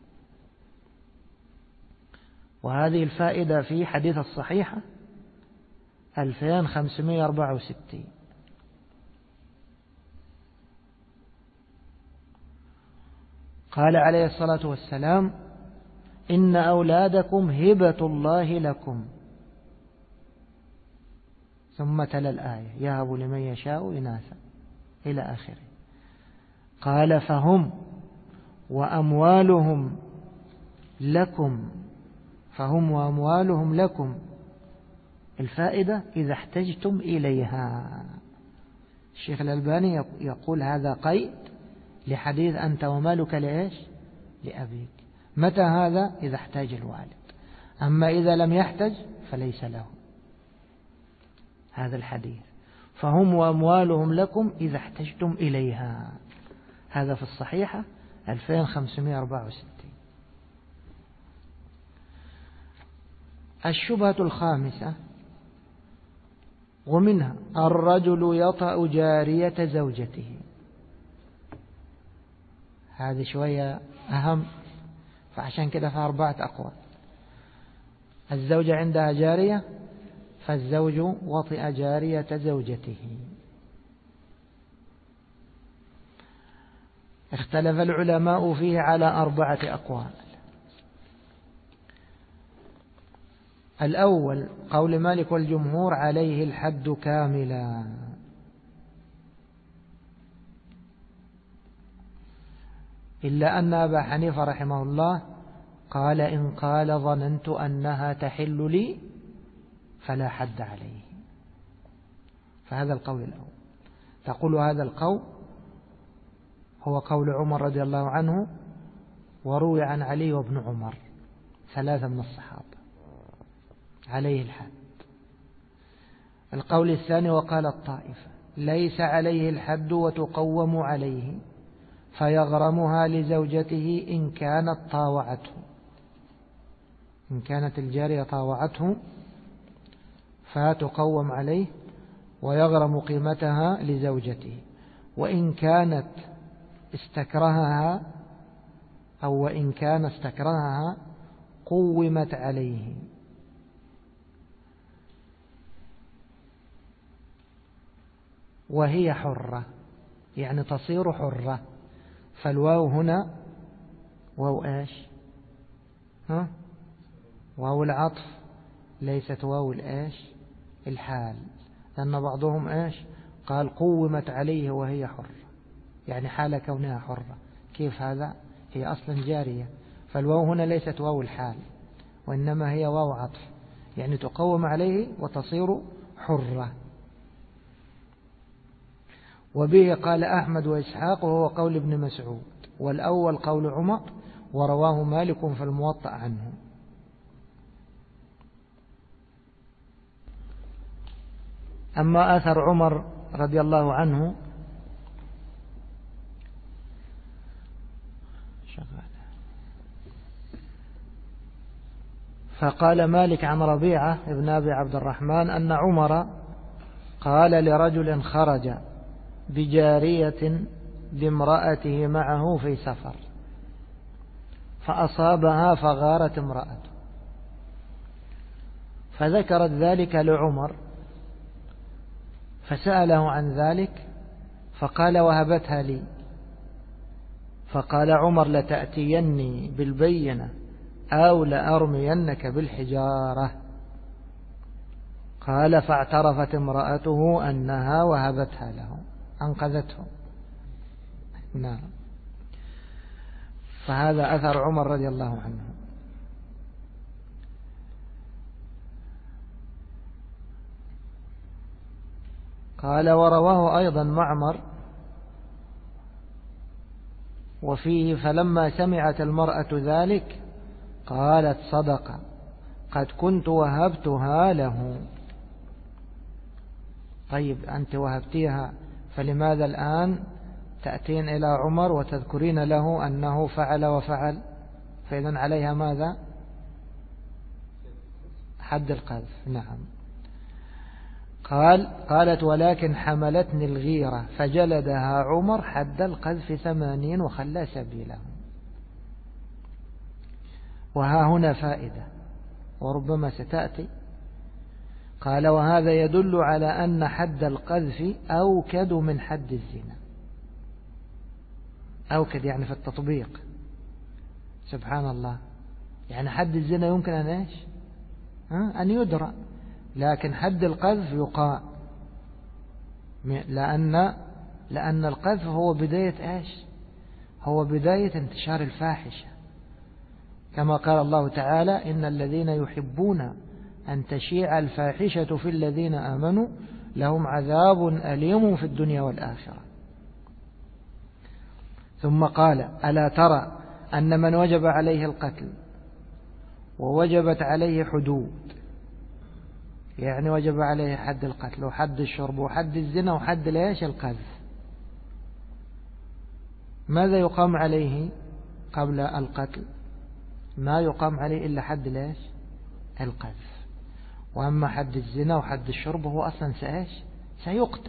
وهذه الفائدة في حديث الصحيحة 2564. قال عليه الصلاة والسلام إن أولادكم هبة الله لكم. ثم تلا الآية يهب لمن يشاء إناثا إلى آخره. قال فهم وأموالهم لكم، فهم وأموالهم لكم الفائدة إذا احتجتم إليها. الشيخ الألباني يقول هذا قيد لحديث أنت ومالك لإيش؟ لأبيك. متى هذا؟ إذا احتاج الوالد، أما إذا لم يحتج فليس له. هذا الحديث فهم وأموالهم لكم إذا احتجتم إليها، هذا في الصحيحة 2564. الشبهة الخامسة ومنها الرجل يطأ جارية زوجته. هذه شوية أهم، فعشان كده في 4 أقوال. الزوجة عندها جارية، فالزوج وطئ جارية زوجته. اختلف العلماء فيه على 4 أقوال. الأول قول مالك والجمهور عليه الحد كاملا، إلا أن أبا حنيفة رحمه الله قال إن قال ظننت أنها تحل لي فلا حد عليه. فهذا القول الأول. تقول هذا القول هو قول عمر رضي الله عنه، وروي عن علي وابن عمر 3 من الصحابة عليه الحد. القول الثاني وقال الطائفة ليس عليه الحد وتقوم عليه، فيغرمها لزوجته إن كانت طاوعته، إن كانت الجارية طاوعته فتقوم عليه ويغرم قيمتها لزوجته، وإن كانت استكرهها أو وإن كان استكرهها قومت عليه. وهي حرة يعني تصير حرة، فالواو هنا واو ايش؟ واو العطف، ليست واو الايش؟ الحال، لأن بعضهم ايش قال قومت عليه وهي حرة، يعني حال كونها حرة. كيف هذا؟ هي أصلا جارية، فالواو هنا ليست واو الحال وإنما هي واو عطف، يعني تقوم عليه وتصير حرة. وبه قال أحمد وإسحاق وهو قول ابن مسعود، والأول قول عمر ورواه مالك في الموطأ عنه. أما أثر عمر رضي الله عنه فقال مالك عن ربيعة ابن أبي عبد الرحمن أن عمر قال لرجل خرج بجارية بامرأته معه في سفر فأصابها فغارت امرأته، فذكرت ذلك لعمر فسأله عن ذلك فقال وهبتها لي، فقال عمر لتأتيني بالبينة أو لأرمينك بالحجارة. قال فاعترفت امرأته أنها وهبتها له، أنقذته. نعم. فهذا أثر عمر رضي الله عنه. قال ورواه أيضا معمر وفيه فلما سمعت المرأة ذلك قالت صدق قد كنت وهبتها له. طيب أنت وهبتيها، فلماذا الآن تأتين إلى عمر وتذكرين له أنه فعل وفعل؟ فإذن عليها ماذا؟ حد القذف. نعم. قالت ولكن حملتني الغيرة فجلدها عمر حد القذف 80 وخلى سبيله. وها هنا فائدة وربما ستأتي. قال وهذا يدل على أن حد القذف أوكد من حد الزنا. أوكد يعني في التطبيق. سبحان الله، يعني حد الزنا يمكن أن إيش أن يدرى، لكن حد القذف يقام، لأن القذف هو بداية إيش هو بداية انتشار الفاحشة، كما قال الله تعالى إن الذين يحبون أن تشيع الفاحشة في الذين آمنوا لهم عذاب أليم في الدنيا والآخرة. ثم قال ألا ترى أن من وجب عليه القتل ووجبت عليه حدود، يعني وجب عليه حد القتل وحد الشرب وحد الزنا وحد ليش القذف، ماذا يقام عليه قبل القتل؟ ما يقام عليه إلا حد ليش القذف، وأما حد الزنا وحد الشرب هو أصلا سيقتل.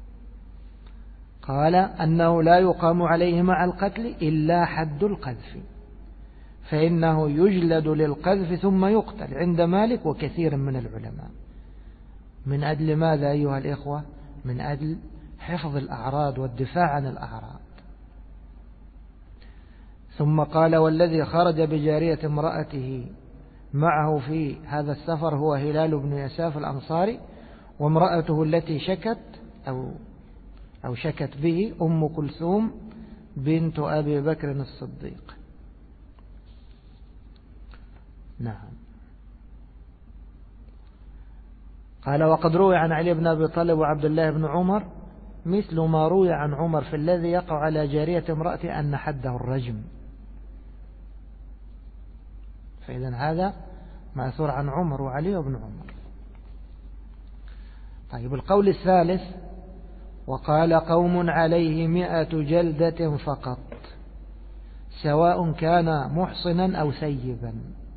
قال أنه لا يقام عليه مع القتل إلا حد القذف، فإنه يجلد للقذف ثم يقتل عند مالك وكثير من العلماء. من أجل ماذا أيها الإخوة؟ من أجل حفظ الأعراض والدفاع عن الأعراض. ثم قال والذي خرج بجارية امرأته معه في هذا السفر هو هلال بن يساف الأنصاري، وامرأته التي شكت أو شكت به أم كلثوم بنت أبي بكر الصديق. نعم. قال وقد روي عن علي بن أبي طالب وعبد الله بن عمر مثل ما روي عن عمر في الذي يقع على جارية امرأته أن حده الرجم. فإذا هذا مأثور عن عمر وعلي وابن عمر. طيب القول الثالث وقال قوم عليه 100 جلدة فقط سواء كان محصنا أو سيبا،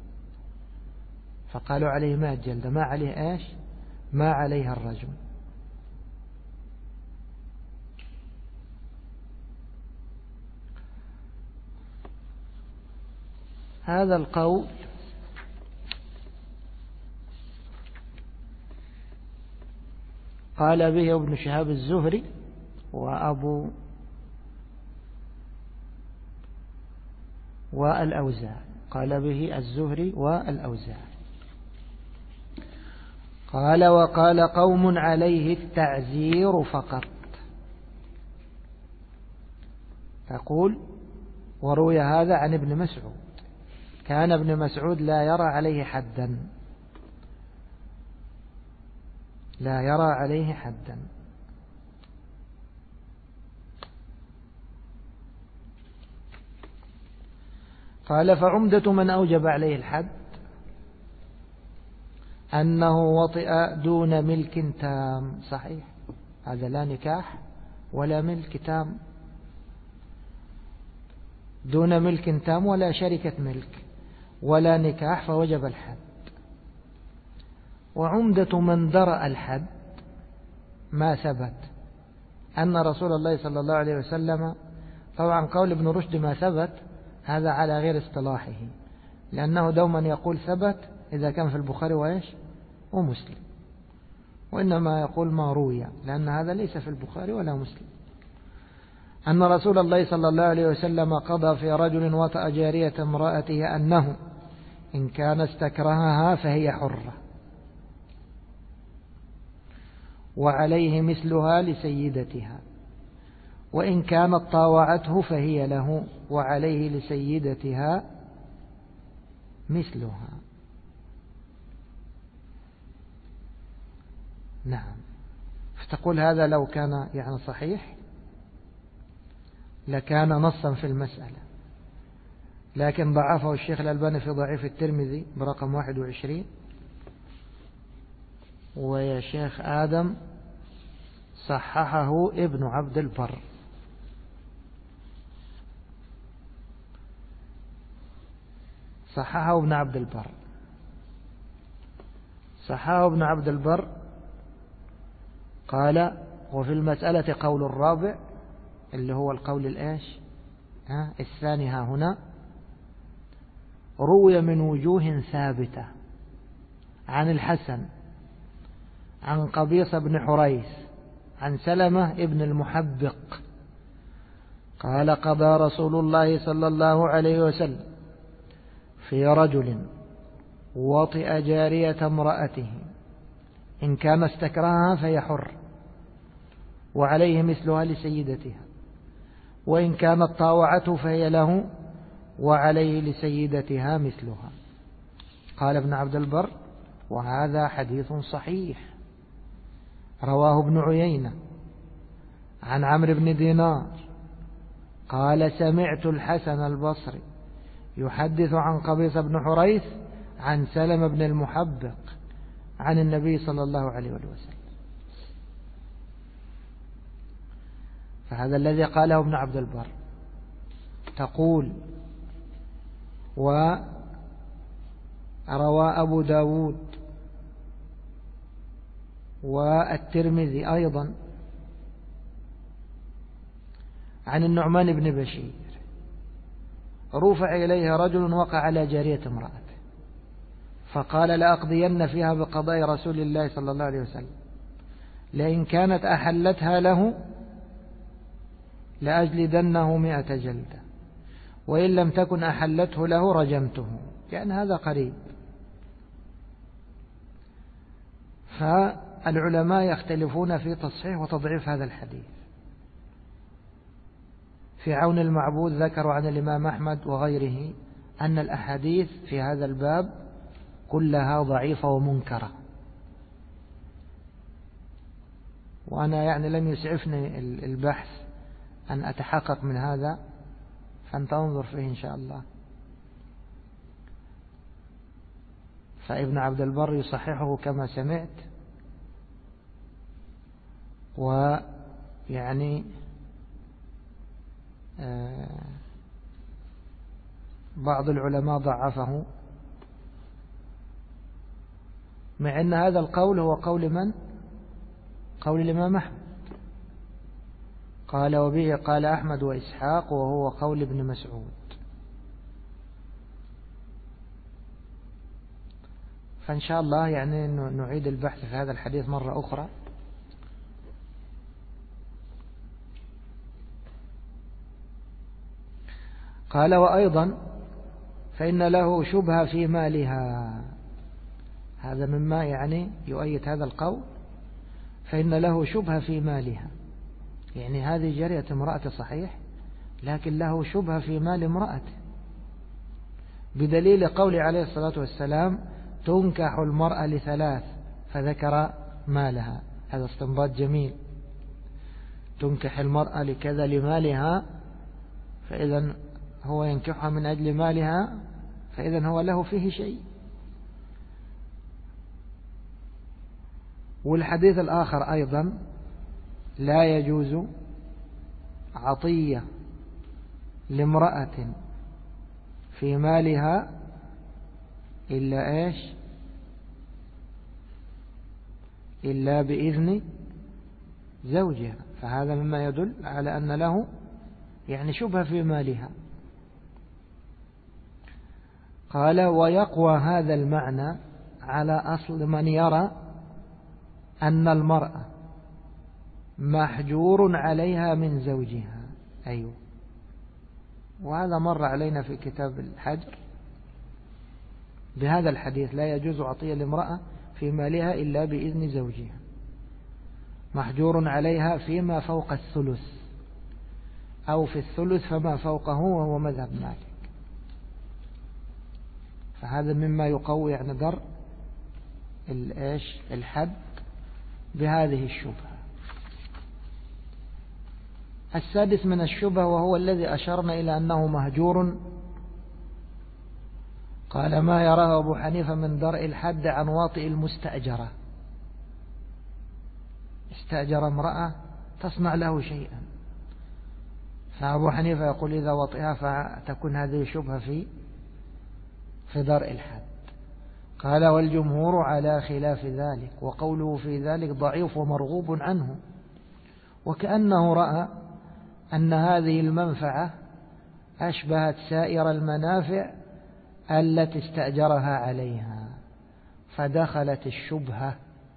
فقالوا عليه 100 جلدة، ما عليه إيش؟ ما عليها الرجم. هذا القول قال به ابن شهاب الزهري والأوزاعي، قال به الزهري والأوزاعي. قال وقال قوم عليه التعزير فقط. تقول وروي هذا عن ابن مسعود، كان ابن مسعود لا يرى عليه حدا، لا يرى عليه حدا. قال فعمدة من أوجب عليه الحد أنه وطئ دون ملك تام. صحيح، هذا لا نكاح ولا ملك تام، دون ملك تام ولا شركة ملك ولا نكاح، فوجب الحد. وعمدة من درأ الحد ما ثبت أن رسول الله صلى الله عليه وسلم، طبعا قول ابن رشد ما ثبت هذا على غير اصطلاحه، لأنه دوما يقول ثبت إذا كان في البخاري وإيش ومسلم، وإنما يقول ما روي، لأن هذا ليس في البخاري ولا مسلم. أن رسول الله صلى الله عليه وسلم قضى في رجل وطأ جارية امرأته أنه إن كان استكرهها فهي حرة وعليه مثلها لسيدتها، وإن كانت طاوعته فهي له وعليه لسيدتها مثلها. نعم. فتقول هذا لو كان يعني صحيح لكان نصا في المسألة، لكن ضعفه الشيخ الألباني في ضعيف الترمذي برقم 21، ويا شيخ آدم صححه ابن عبد البر. صححه ابن عبد البر، صححه ابن عبد البر. قال وفي المسألة قول الرابع اللي هو القول الإيش الثاني ها هنا، روي من وجوه ثابتة عن الحسن عن قبيصة بن حريث عن سلمة ابن المحبق قال قضى رسول الله صلى الله عليه وسلم في رجل وطئ جارية امرأته إن كان استكرهها فهي حر وعليه مثلها لسيدتها، وإن كانت طاوعته فهي له وعليه لسيدتها مثلها. قال ابن عبد البر: وهذا حديث صحيح رواه ابن عيينة عن عمرو بن دينار قال: سمعت الحسن البصري يحدث عن قبيصة بن حريث عن سلم بن المحبق عن النبي صلى الله عليه وسلم. فهذا الذي قاله ابن عبد البر. تقول: وروى أبو داود والترمذي أيضا عن النعمان بن بشير: رفع إليه رجل وقع على جارية امرأته فقال: لأقضين فيها بقضاء رسول الله صلى الله عليه وسلم، لئن كانت أحلتها له لأجلدنه 100 جلدة، وإن لم تكن أحلته له رجمته. يعني هذا قريب. فالعلماء يختلفون في تصحيح وتضعيف هذا الحديث. في عون المعبود ذكروا عن الإمام أحمد وغيره أن الأحاديث في هذا الباب كلها ضعيفة ومنكرة، وأنا يعني لم يسعفني البحث أن أتحقق من هذا، فأنت انظر فيه إن شاء الله. فابن عبد البر يصححه كما سمعت، ويعني بعض العلماء ضعفه، مع أن هذا القول هو قول من؟ قول الإمام أحمد. قال: وبه قال أحمد وإسحاق، وهو قول ابن مسعود. فإن شاء الله يعني نعيد البحث في هذا الحديث مرة أخرى. قال: وأيضا فإن له شبهة في مالها. هذا مما يعني يؤيد هذا القول، فإن له شبهة في مالها، يعني هذه جارية امرأة صحيح، لكن له شبهة في مال امرأته، بدليل قول عليه الصلاة والسلام: تنكح المرأة ل3، فذكر مالها. هذا استنباط جميل. تنكح المرأة لكذا لمالها، فإذا هو ينكحها من أجل مالها، فإذا هو له فيه شيء. والحديث الآخر أيضا: لا يجوز عطية لامرأة في مالها إلا إيش؟ إلا بإذن زوجها. فهذا مما يدل على أن له يعني شبهة في مالها. قال: ويقوى هذا المعنى على أصل من يرى أن المرأة محجور عليها من زوجها. أيوه، وهذا مر علينا في كتاب الحجر بهذا الحديث: لا يجوز عطية لامرأة في مالها إلا بإذن زوجها، محجور عليها فيما فوق الثلث أو في الثلث فما فوقه، وهو مذهب مالك. فهذا مما يقوي يعني در الحد بهذه الشبهة. السادس من الشبهة وهو الذي أشرنا إلى أنه مهجور. قال: ما يراه أبو حنيفة من درء الحد عن واطئ المستأجرة. استأجر امرأة تصنع له شيئا، فأبو حنيفة يقول إذا وطئها فتكون هذه شبهة في درء الحد. قال: والجمهور على خلاف ذلك، وقوله في ذلك ضعيف ومرغوب عنه، وكأنه رأى أن هذه المنفعة أشبهت سائر المنافع التي استأجرها عليها، فدخلت الشبهة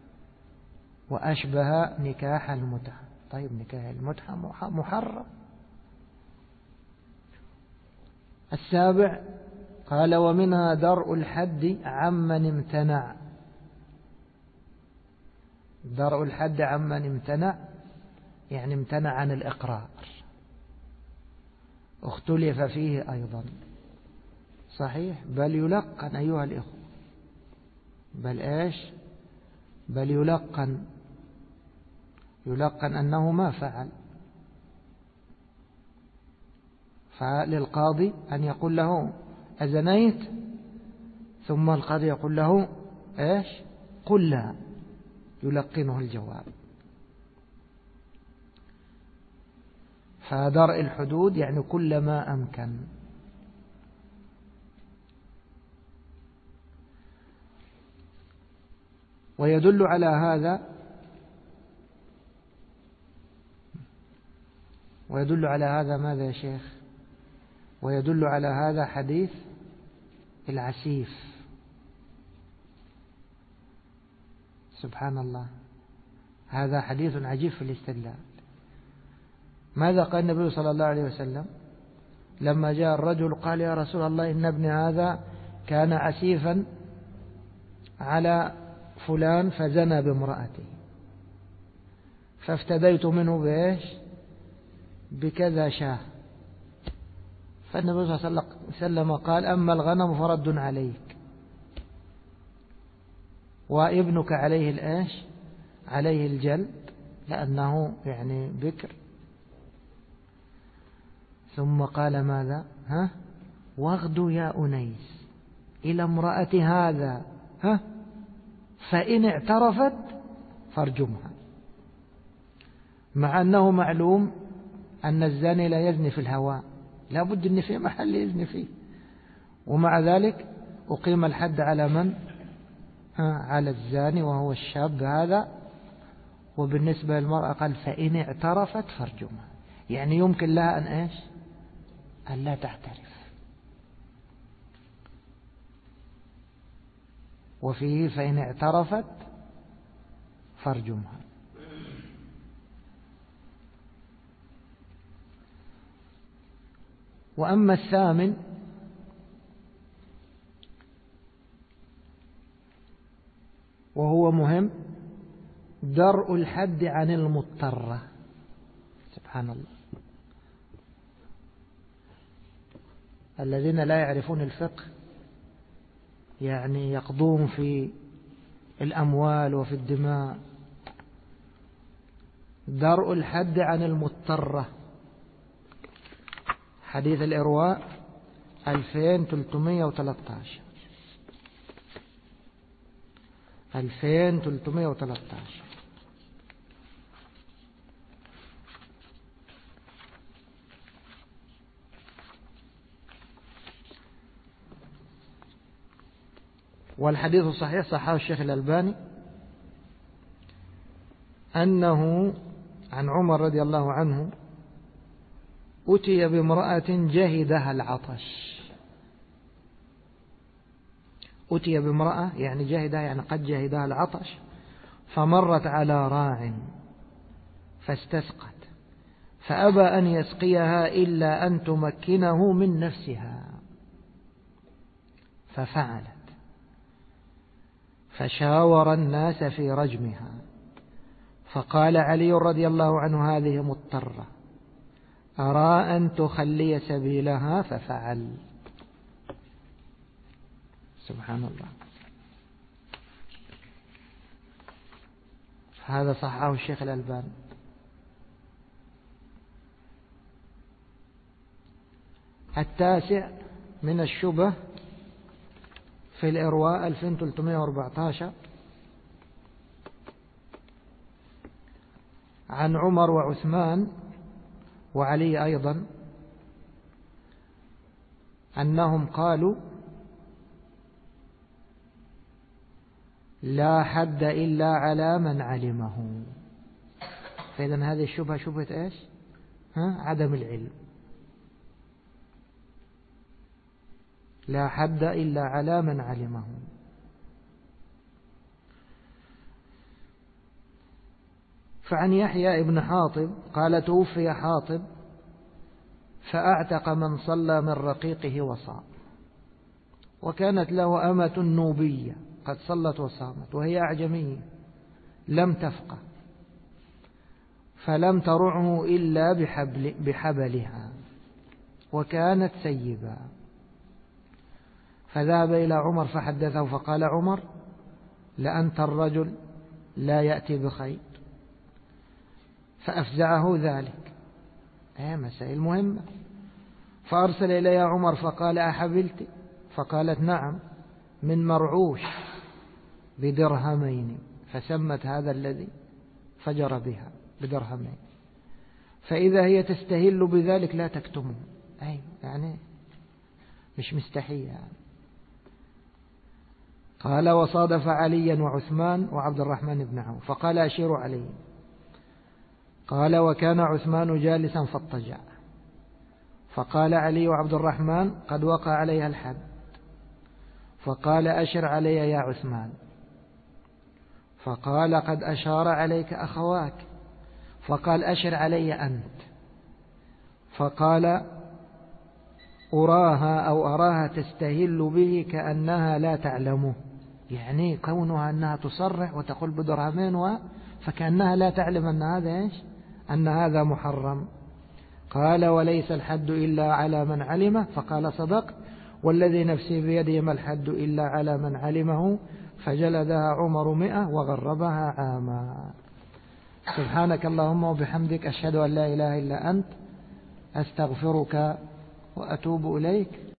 وأشبه نكاح المتعة. طيب نكاح المتعة محرم. السابع: قال ومنها درء الحد عمن امتنع. درء الحد عمن امتنع يعني امتنع عن الإقرار. اختلف فيه أيضا صحيح، بل يلقن أيها الإخوة، بل إيش، بل يلقن أنه ما فعل. فللقاضي أن يقول له أزنيت، ثم القاضي يقول له إيش، قل لا، يلقنه الجواب. فدرء الحدود يعني كل ما أمكن. ويدل على هذا ماذا يا شيخ؟ ويدل على هذا حديث العسيف. سبحان الله، هذا حديث عجيب في الاستدلال. ماذا قال النبي صلى الله عليه وسلم لما جاء الرجل قال يا رسول الله إن ابني هذا كان عسيفا على فلان فزنى بامرأته فافتديت منه بإيش، بكذا شاه. فالنبي صلى الله عليه وسلم قال أما الغنم فرد عليك، وابنك عليه الإيش، عليه الجلد لأنه يعني بكر. ثم قال ماذا؟ واغدوا يا أنيس إلى امرأة هذا فإن اعترفت فارجمها. مع أنه معلوم أن الزاني لا يزني في الهواء، لا بد أن في محل يزني فيه، ومع ذلك أقيم الحد على من؟ على الزاني وهو الشاب هذا. وبالنسبة للمرأة قال فإن اعترفت فارجمها، يعني يمكن لها أن إيش، أن لا تعترف. وفيه فإن اعترفت فارجمها. وأما الثامن وهو مهم، درء الحد عن المضطرة. سبحان الله، الذين لا يعرفون الفقه يعني يقضون في الأموال وفي الدماء. درء الحد عن المضطرة، حديث الإرواء 2313. 2313. والحديث الصحيح صححه الشيخ الألباني أنه عن عمر رضي الله عنه أتي بامرأة جهدها العطش. أتي بامرأة يعني جهدها يعني قد جهدها العطش، فمرت على راع فاستسقت فأبى أن يسقيها إلا أن تمكنه من نفسها، ففعلت، فشاور الناس في رجمها، فقال علي رضي الله عنه هذه مضطرة أرى أن تخلي سبيلها، ففعل. سبحان الله، هذا صححه الشيخ الألباني. التاسع من الشبه في الإرواء 2314 عن عمر وعثمان وعلي أيضا أنهم قالوا لا حد إلا على من علمه. فإذن هذه الشبهة شبهة إيش؟ عدم العلم. لا حد إلا على من علمه. فعن يحيى ابن حاطب قال توفي حاطب فأعتق من صلى من رقيقه وصام. وكانت له أمة نوبية قد صلت وصامت وهي أعجمية لم تفقه، فلم ترعه إلا بحبلها، وكانت سيبا. فذهب إلى عمر فحدثه، فقال عمر: لأنت الرجل لا يأتي بخير. فأفزعه ذلك، مسائل مهمة. فأرسل إليها عمر فقال: أحبلت؟ فقالت: نعم، من مرعوش بدرهمين. فسمت هذا الذي فجر بها بدرهمين. فإذا هي تستهل بذلك لا تكتمه، يعني مش مستحية يعني. قال: وصادف عليا وعثمان وعبد الرحمن بن عوف فقال: أشيروا علي. قال: وكان عثمان جالسا فاضطجع. فقال علي وعبد الرحمن: قد وقع عليها الحد. فقال: أشر علي يا عثمان. فقال: قد أشار عليك أخواك. فقال: أشر علي أنت. فقال: أراها تستهل به كأنها لا تعلمه، يعني كونها أنها تصرح وتقول بدرهمين فكأنها لا تعلم أن هذا أن هذا محرم. قال: وليس الحد إلا على من علمه. فقال: صدق، والذي نفسي بيده ما الحد إلا على من علمه. فجلدها عمر 100 وغربها عاما. سبحانك اللهم وبحمدك، أشهد أن لا إله إلا أنت، أستغفرك وأتوب إليك.